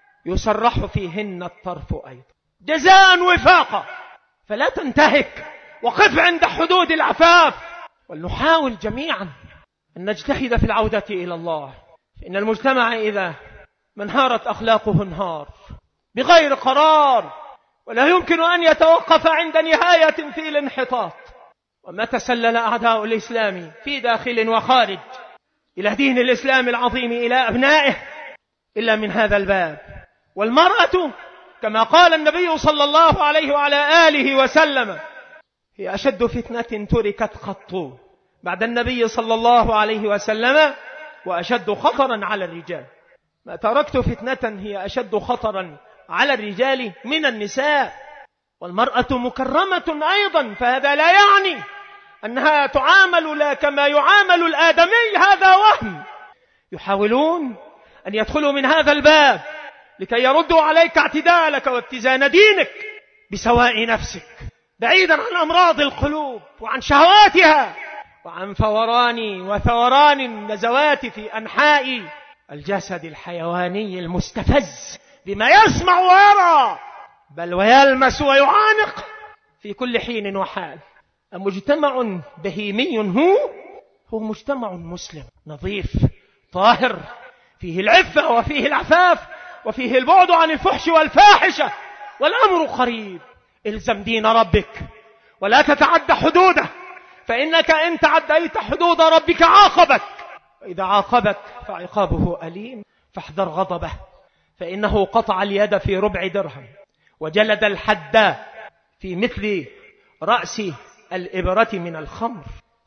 يسرح فيهن الطرف أيضا جزاء وفاقا. فلا تنتهك، وقف عند حدود العفاف. ولنحاول جميعا أن نجتهد في العودة إلى الله، فإن المجتمع إذا منهارت أخلاقه انهار بغير قرار، ولا يمكن أن يتوقف عند نهاية في الانحطاط. وما تسلل أعداء الإسلام في داخل وخارج إلى دين الإسلام العظيم إلى أبنائه إلا من هذا الباب. والمرأة كما قال النبي صلى الله عليه وعلى آله وسلم هي أشد فتنة تركت قط بعد النبي صلى الله عليه وسلم، وأشد خطرا على الرجال. ما تركت فتنة هي أشد خطرا على الرجال من النساء. والمرأة مكرمة أيضا، فهذا لا يعني أنها تعامل لا كما يعامل الآدمي، هذا وهم. يحاولون أن يدخلوا من هذا الباب لكي يردوا عليك اعتدالك واتزان دينك بسواء نفسك، بعيدا عن أمراض القلوب وعن شهواتها وعن فوران وثوران النزوات في أنحاء الجسد الحيواني المستفز بما يسمع ويرى، بل ويلمس ويعانق في كل حين وحال. مجتمع بهيمي هو مجتمع مسلم نظيف طاهر، فيه العفة وفيه العفاف وفيه البعد عن الفحش والفاحشة، والأمر قريب. الزم دين ربك ولا تتعدى حدوده، فإنك إن تعديت حدود ربك عاقبك، وإذا عاقبك فعقابه أليم. فاحذر غضبه، فإنه قطع اليد في ربع درهم، وجلد الحد في مثل رأس الإبرة من الخمر.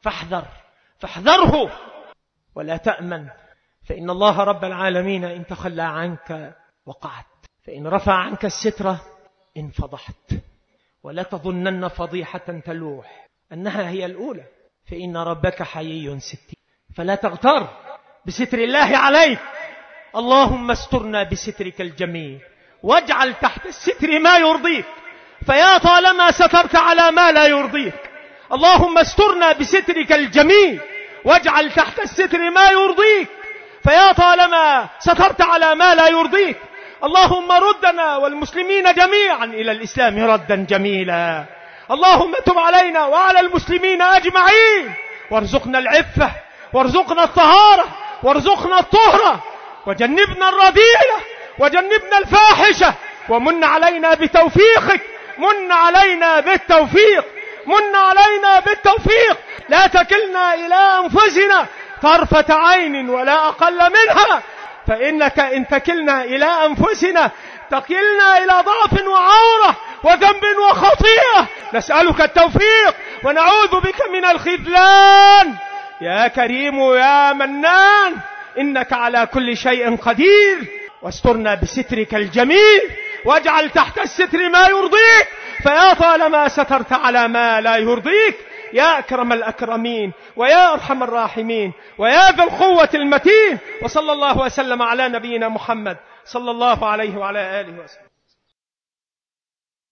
فاحذره ولا تأمن، فإن الله رب العالمين إن تخلى عنك وقعت، فإن رفع عنك الستر انفضحت. ولا تظنن فضيحة تلوح أنها هي الأولى، فإن ربك حيي ستير. فلا تغتر بستر الله عليك. اللهم استرنا بسترك الجميل، واجعل تحت الستر ما يرضيك، فيا طالما سترت على ما لا يرضيك. اللهم استرنا بسترك الجميل، واجعل تحت الستر ما يرضيك، فيا طالما سترت على ما لا يرضيك. اللهم ردنا والمسلمين جميعا إلى الإسلام ردا جميلا. اللهم تب علينا وعلى المسلمين أجمعين، وارزقنا العفة، وارزقنا الطهارة، وارزقنا الطهرة، وجنبنا الرذيلة، وجنبنا الفاحشة، ومن علينا بتوفيقك. من علينا بالتوفيق، من علينا بالتوفيق. لا تكلنا إلى أنفسنا طرفة عين ولا أقل منها، فإنك إن تكلنا إلى أنفسنا تكلنا إلى ضعف وعورة وذنب وخطيئة. نسألك التوفيق ونعوذ بك من الخذلان. يا كريم يا منان، إنك على كل شيء قدير. واسترنا بسترك الجميل، واجعل تحت الستر ما يرضيك، فيا طالما سترت على ما لا يرضيك. يا أكرم الأكرمين ويا أرحم الراحمين ويا ذا القوة المتين. وصلى الله وسلم على نبينا محمد صلى الله عليه وعلى آله وسلم.